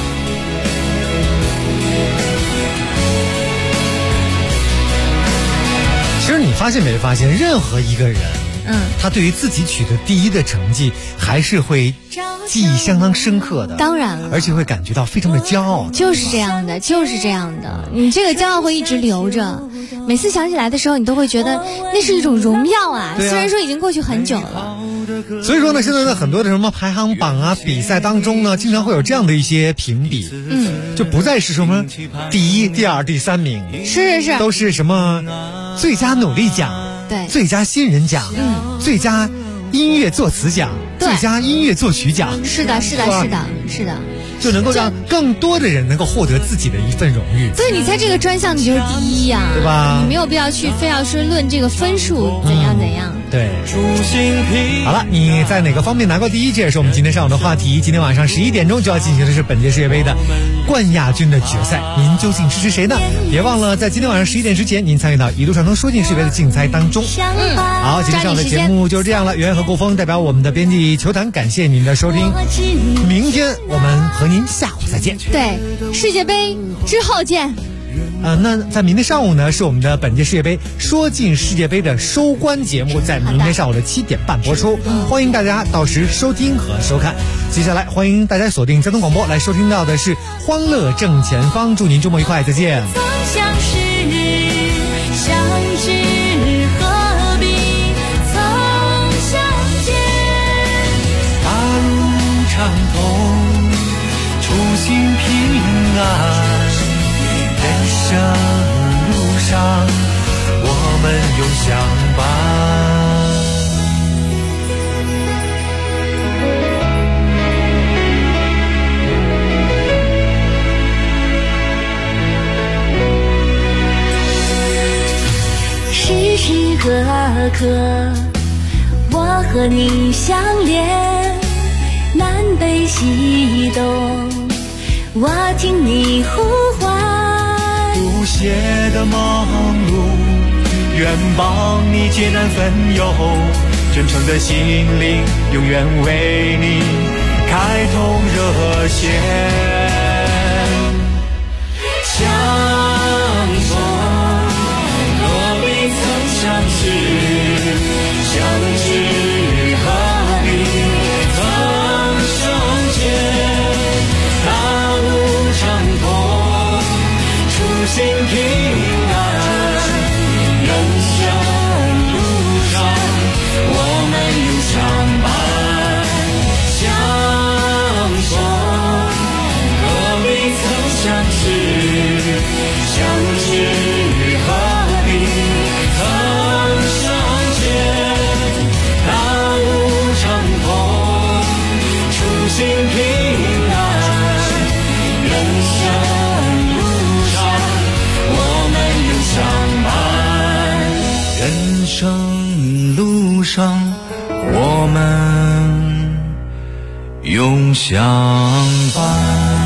其实你发现没发现，任何一个人，他对于自己取得第一的成绩，还是会记忆相当深刻的。 当然了， 而且会感觉到非常的骄傲。 就是这样的，你这个骄傲会一直留着，每次想起来的时候，你都会觉得那是一种荣耀啊。虽然说已经过去很久了。 所以说呢，现在的很多的什么排行榜啊、比赛当中呢，经常会有这样的一些评比，就不再是什么第一、第二、第三名， 是， 都是什么最佳努力奖， 对， 最佳新人奖，最佳音乐作词奖，最佳音乐作曲奖， 是的， 就能够让更多的人能够获得自己的一份荣誉。 对，你在这个专项你就是第一呀， 对吧？ 你没有必要去非要说论这个分数怎样。 对，好了，你在哪个方面拿过第一？这也是我们今天上午的话题。今天晚上11点钟就要进行的是本届世界杯的冠亚军的决赛，您究竟支持谁呢？别忘了在今天晚上11点之前，您参与到一路畅通说进世界杯的竞猜当中。好，今天上午的节目就是这样了。袁和顾峰代表我们的编辑球坛，感谢您的收听。明天我们和您下午再见。 对，世界杯之后见。 那在明天上午呢，是我们的本届世界杯说进世界杯的收官节目，在明天上午的7点半播出，欢迎大家到时收听和收看。接下来欢迎大家锁定交通广播来收听到的是欢乐正前方，祝您周末愉快，再见。 畅通，初心平安，人生路上我们永相伴。 时时刻刻我和你相连，南北西东，我听你呼唤。 不懈的忙碌，愿帮你解难分忧，真诚的心灵，永远为你开通热线。相逢何必曾相识，相知何必曾相见。大路畅通，初心平安，人生路上我们永相伴。相逢何必曾相识，相知何必曾相见。大路畅通，初心平安，人生路上我们永相伴。人生路上我们永相伴。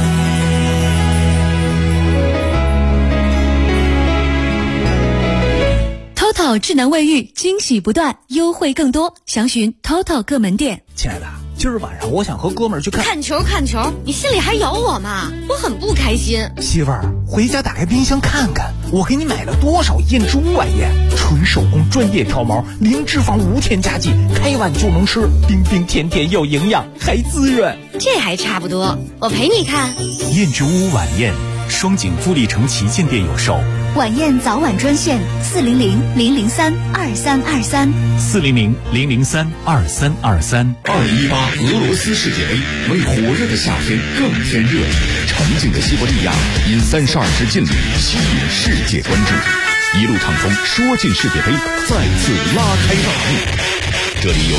TOTO 智能卫浴惊喜不断，优惠更多，详询 TOTO 各门店。 亲爱的，今儿晚上我想和哥们儿去看球，你心里还有我吗？我很不开心。 媳妇儿，回家打开冰箱看看，我给你买了多少燕之屋晚宴，纯手工专业挑毛，零脂肪无添加剂，开碗就能吃，冰冰甜甜又营养，还滋润。 这还差不多，我陪你看。 燕之屋晚宴，双井富力城旗舰店有售。 晚宴早晚专线400-003-2323，400-003-2323。 2018俄罗斯世界杯为火热的夏天更添热情，沉静的西伯利亚因32支劲旅吸引世界关注，一路畅通，说进世界杯再次拉开大幕。这里有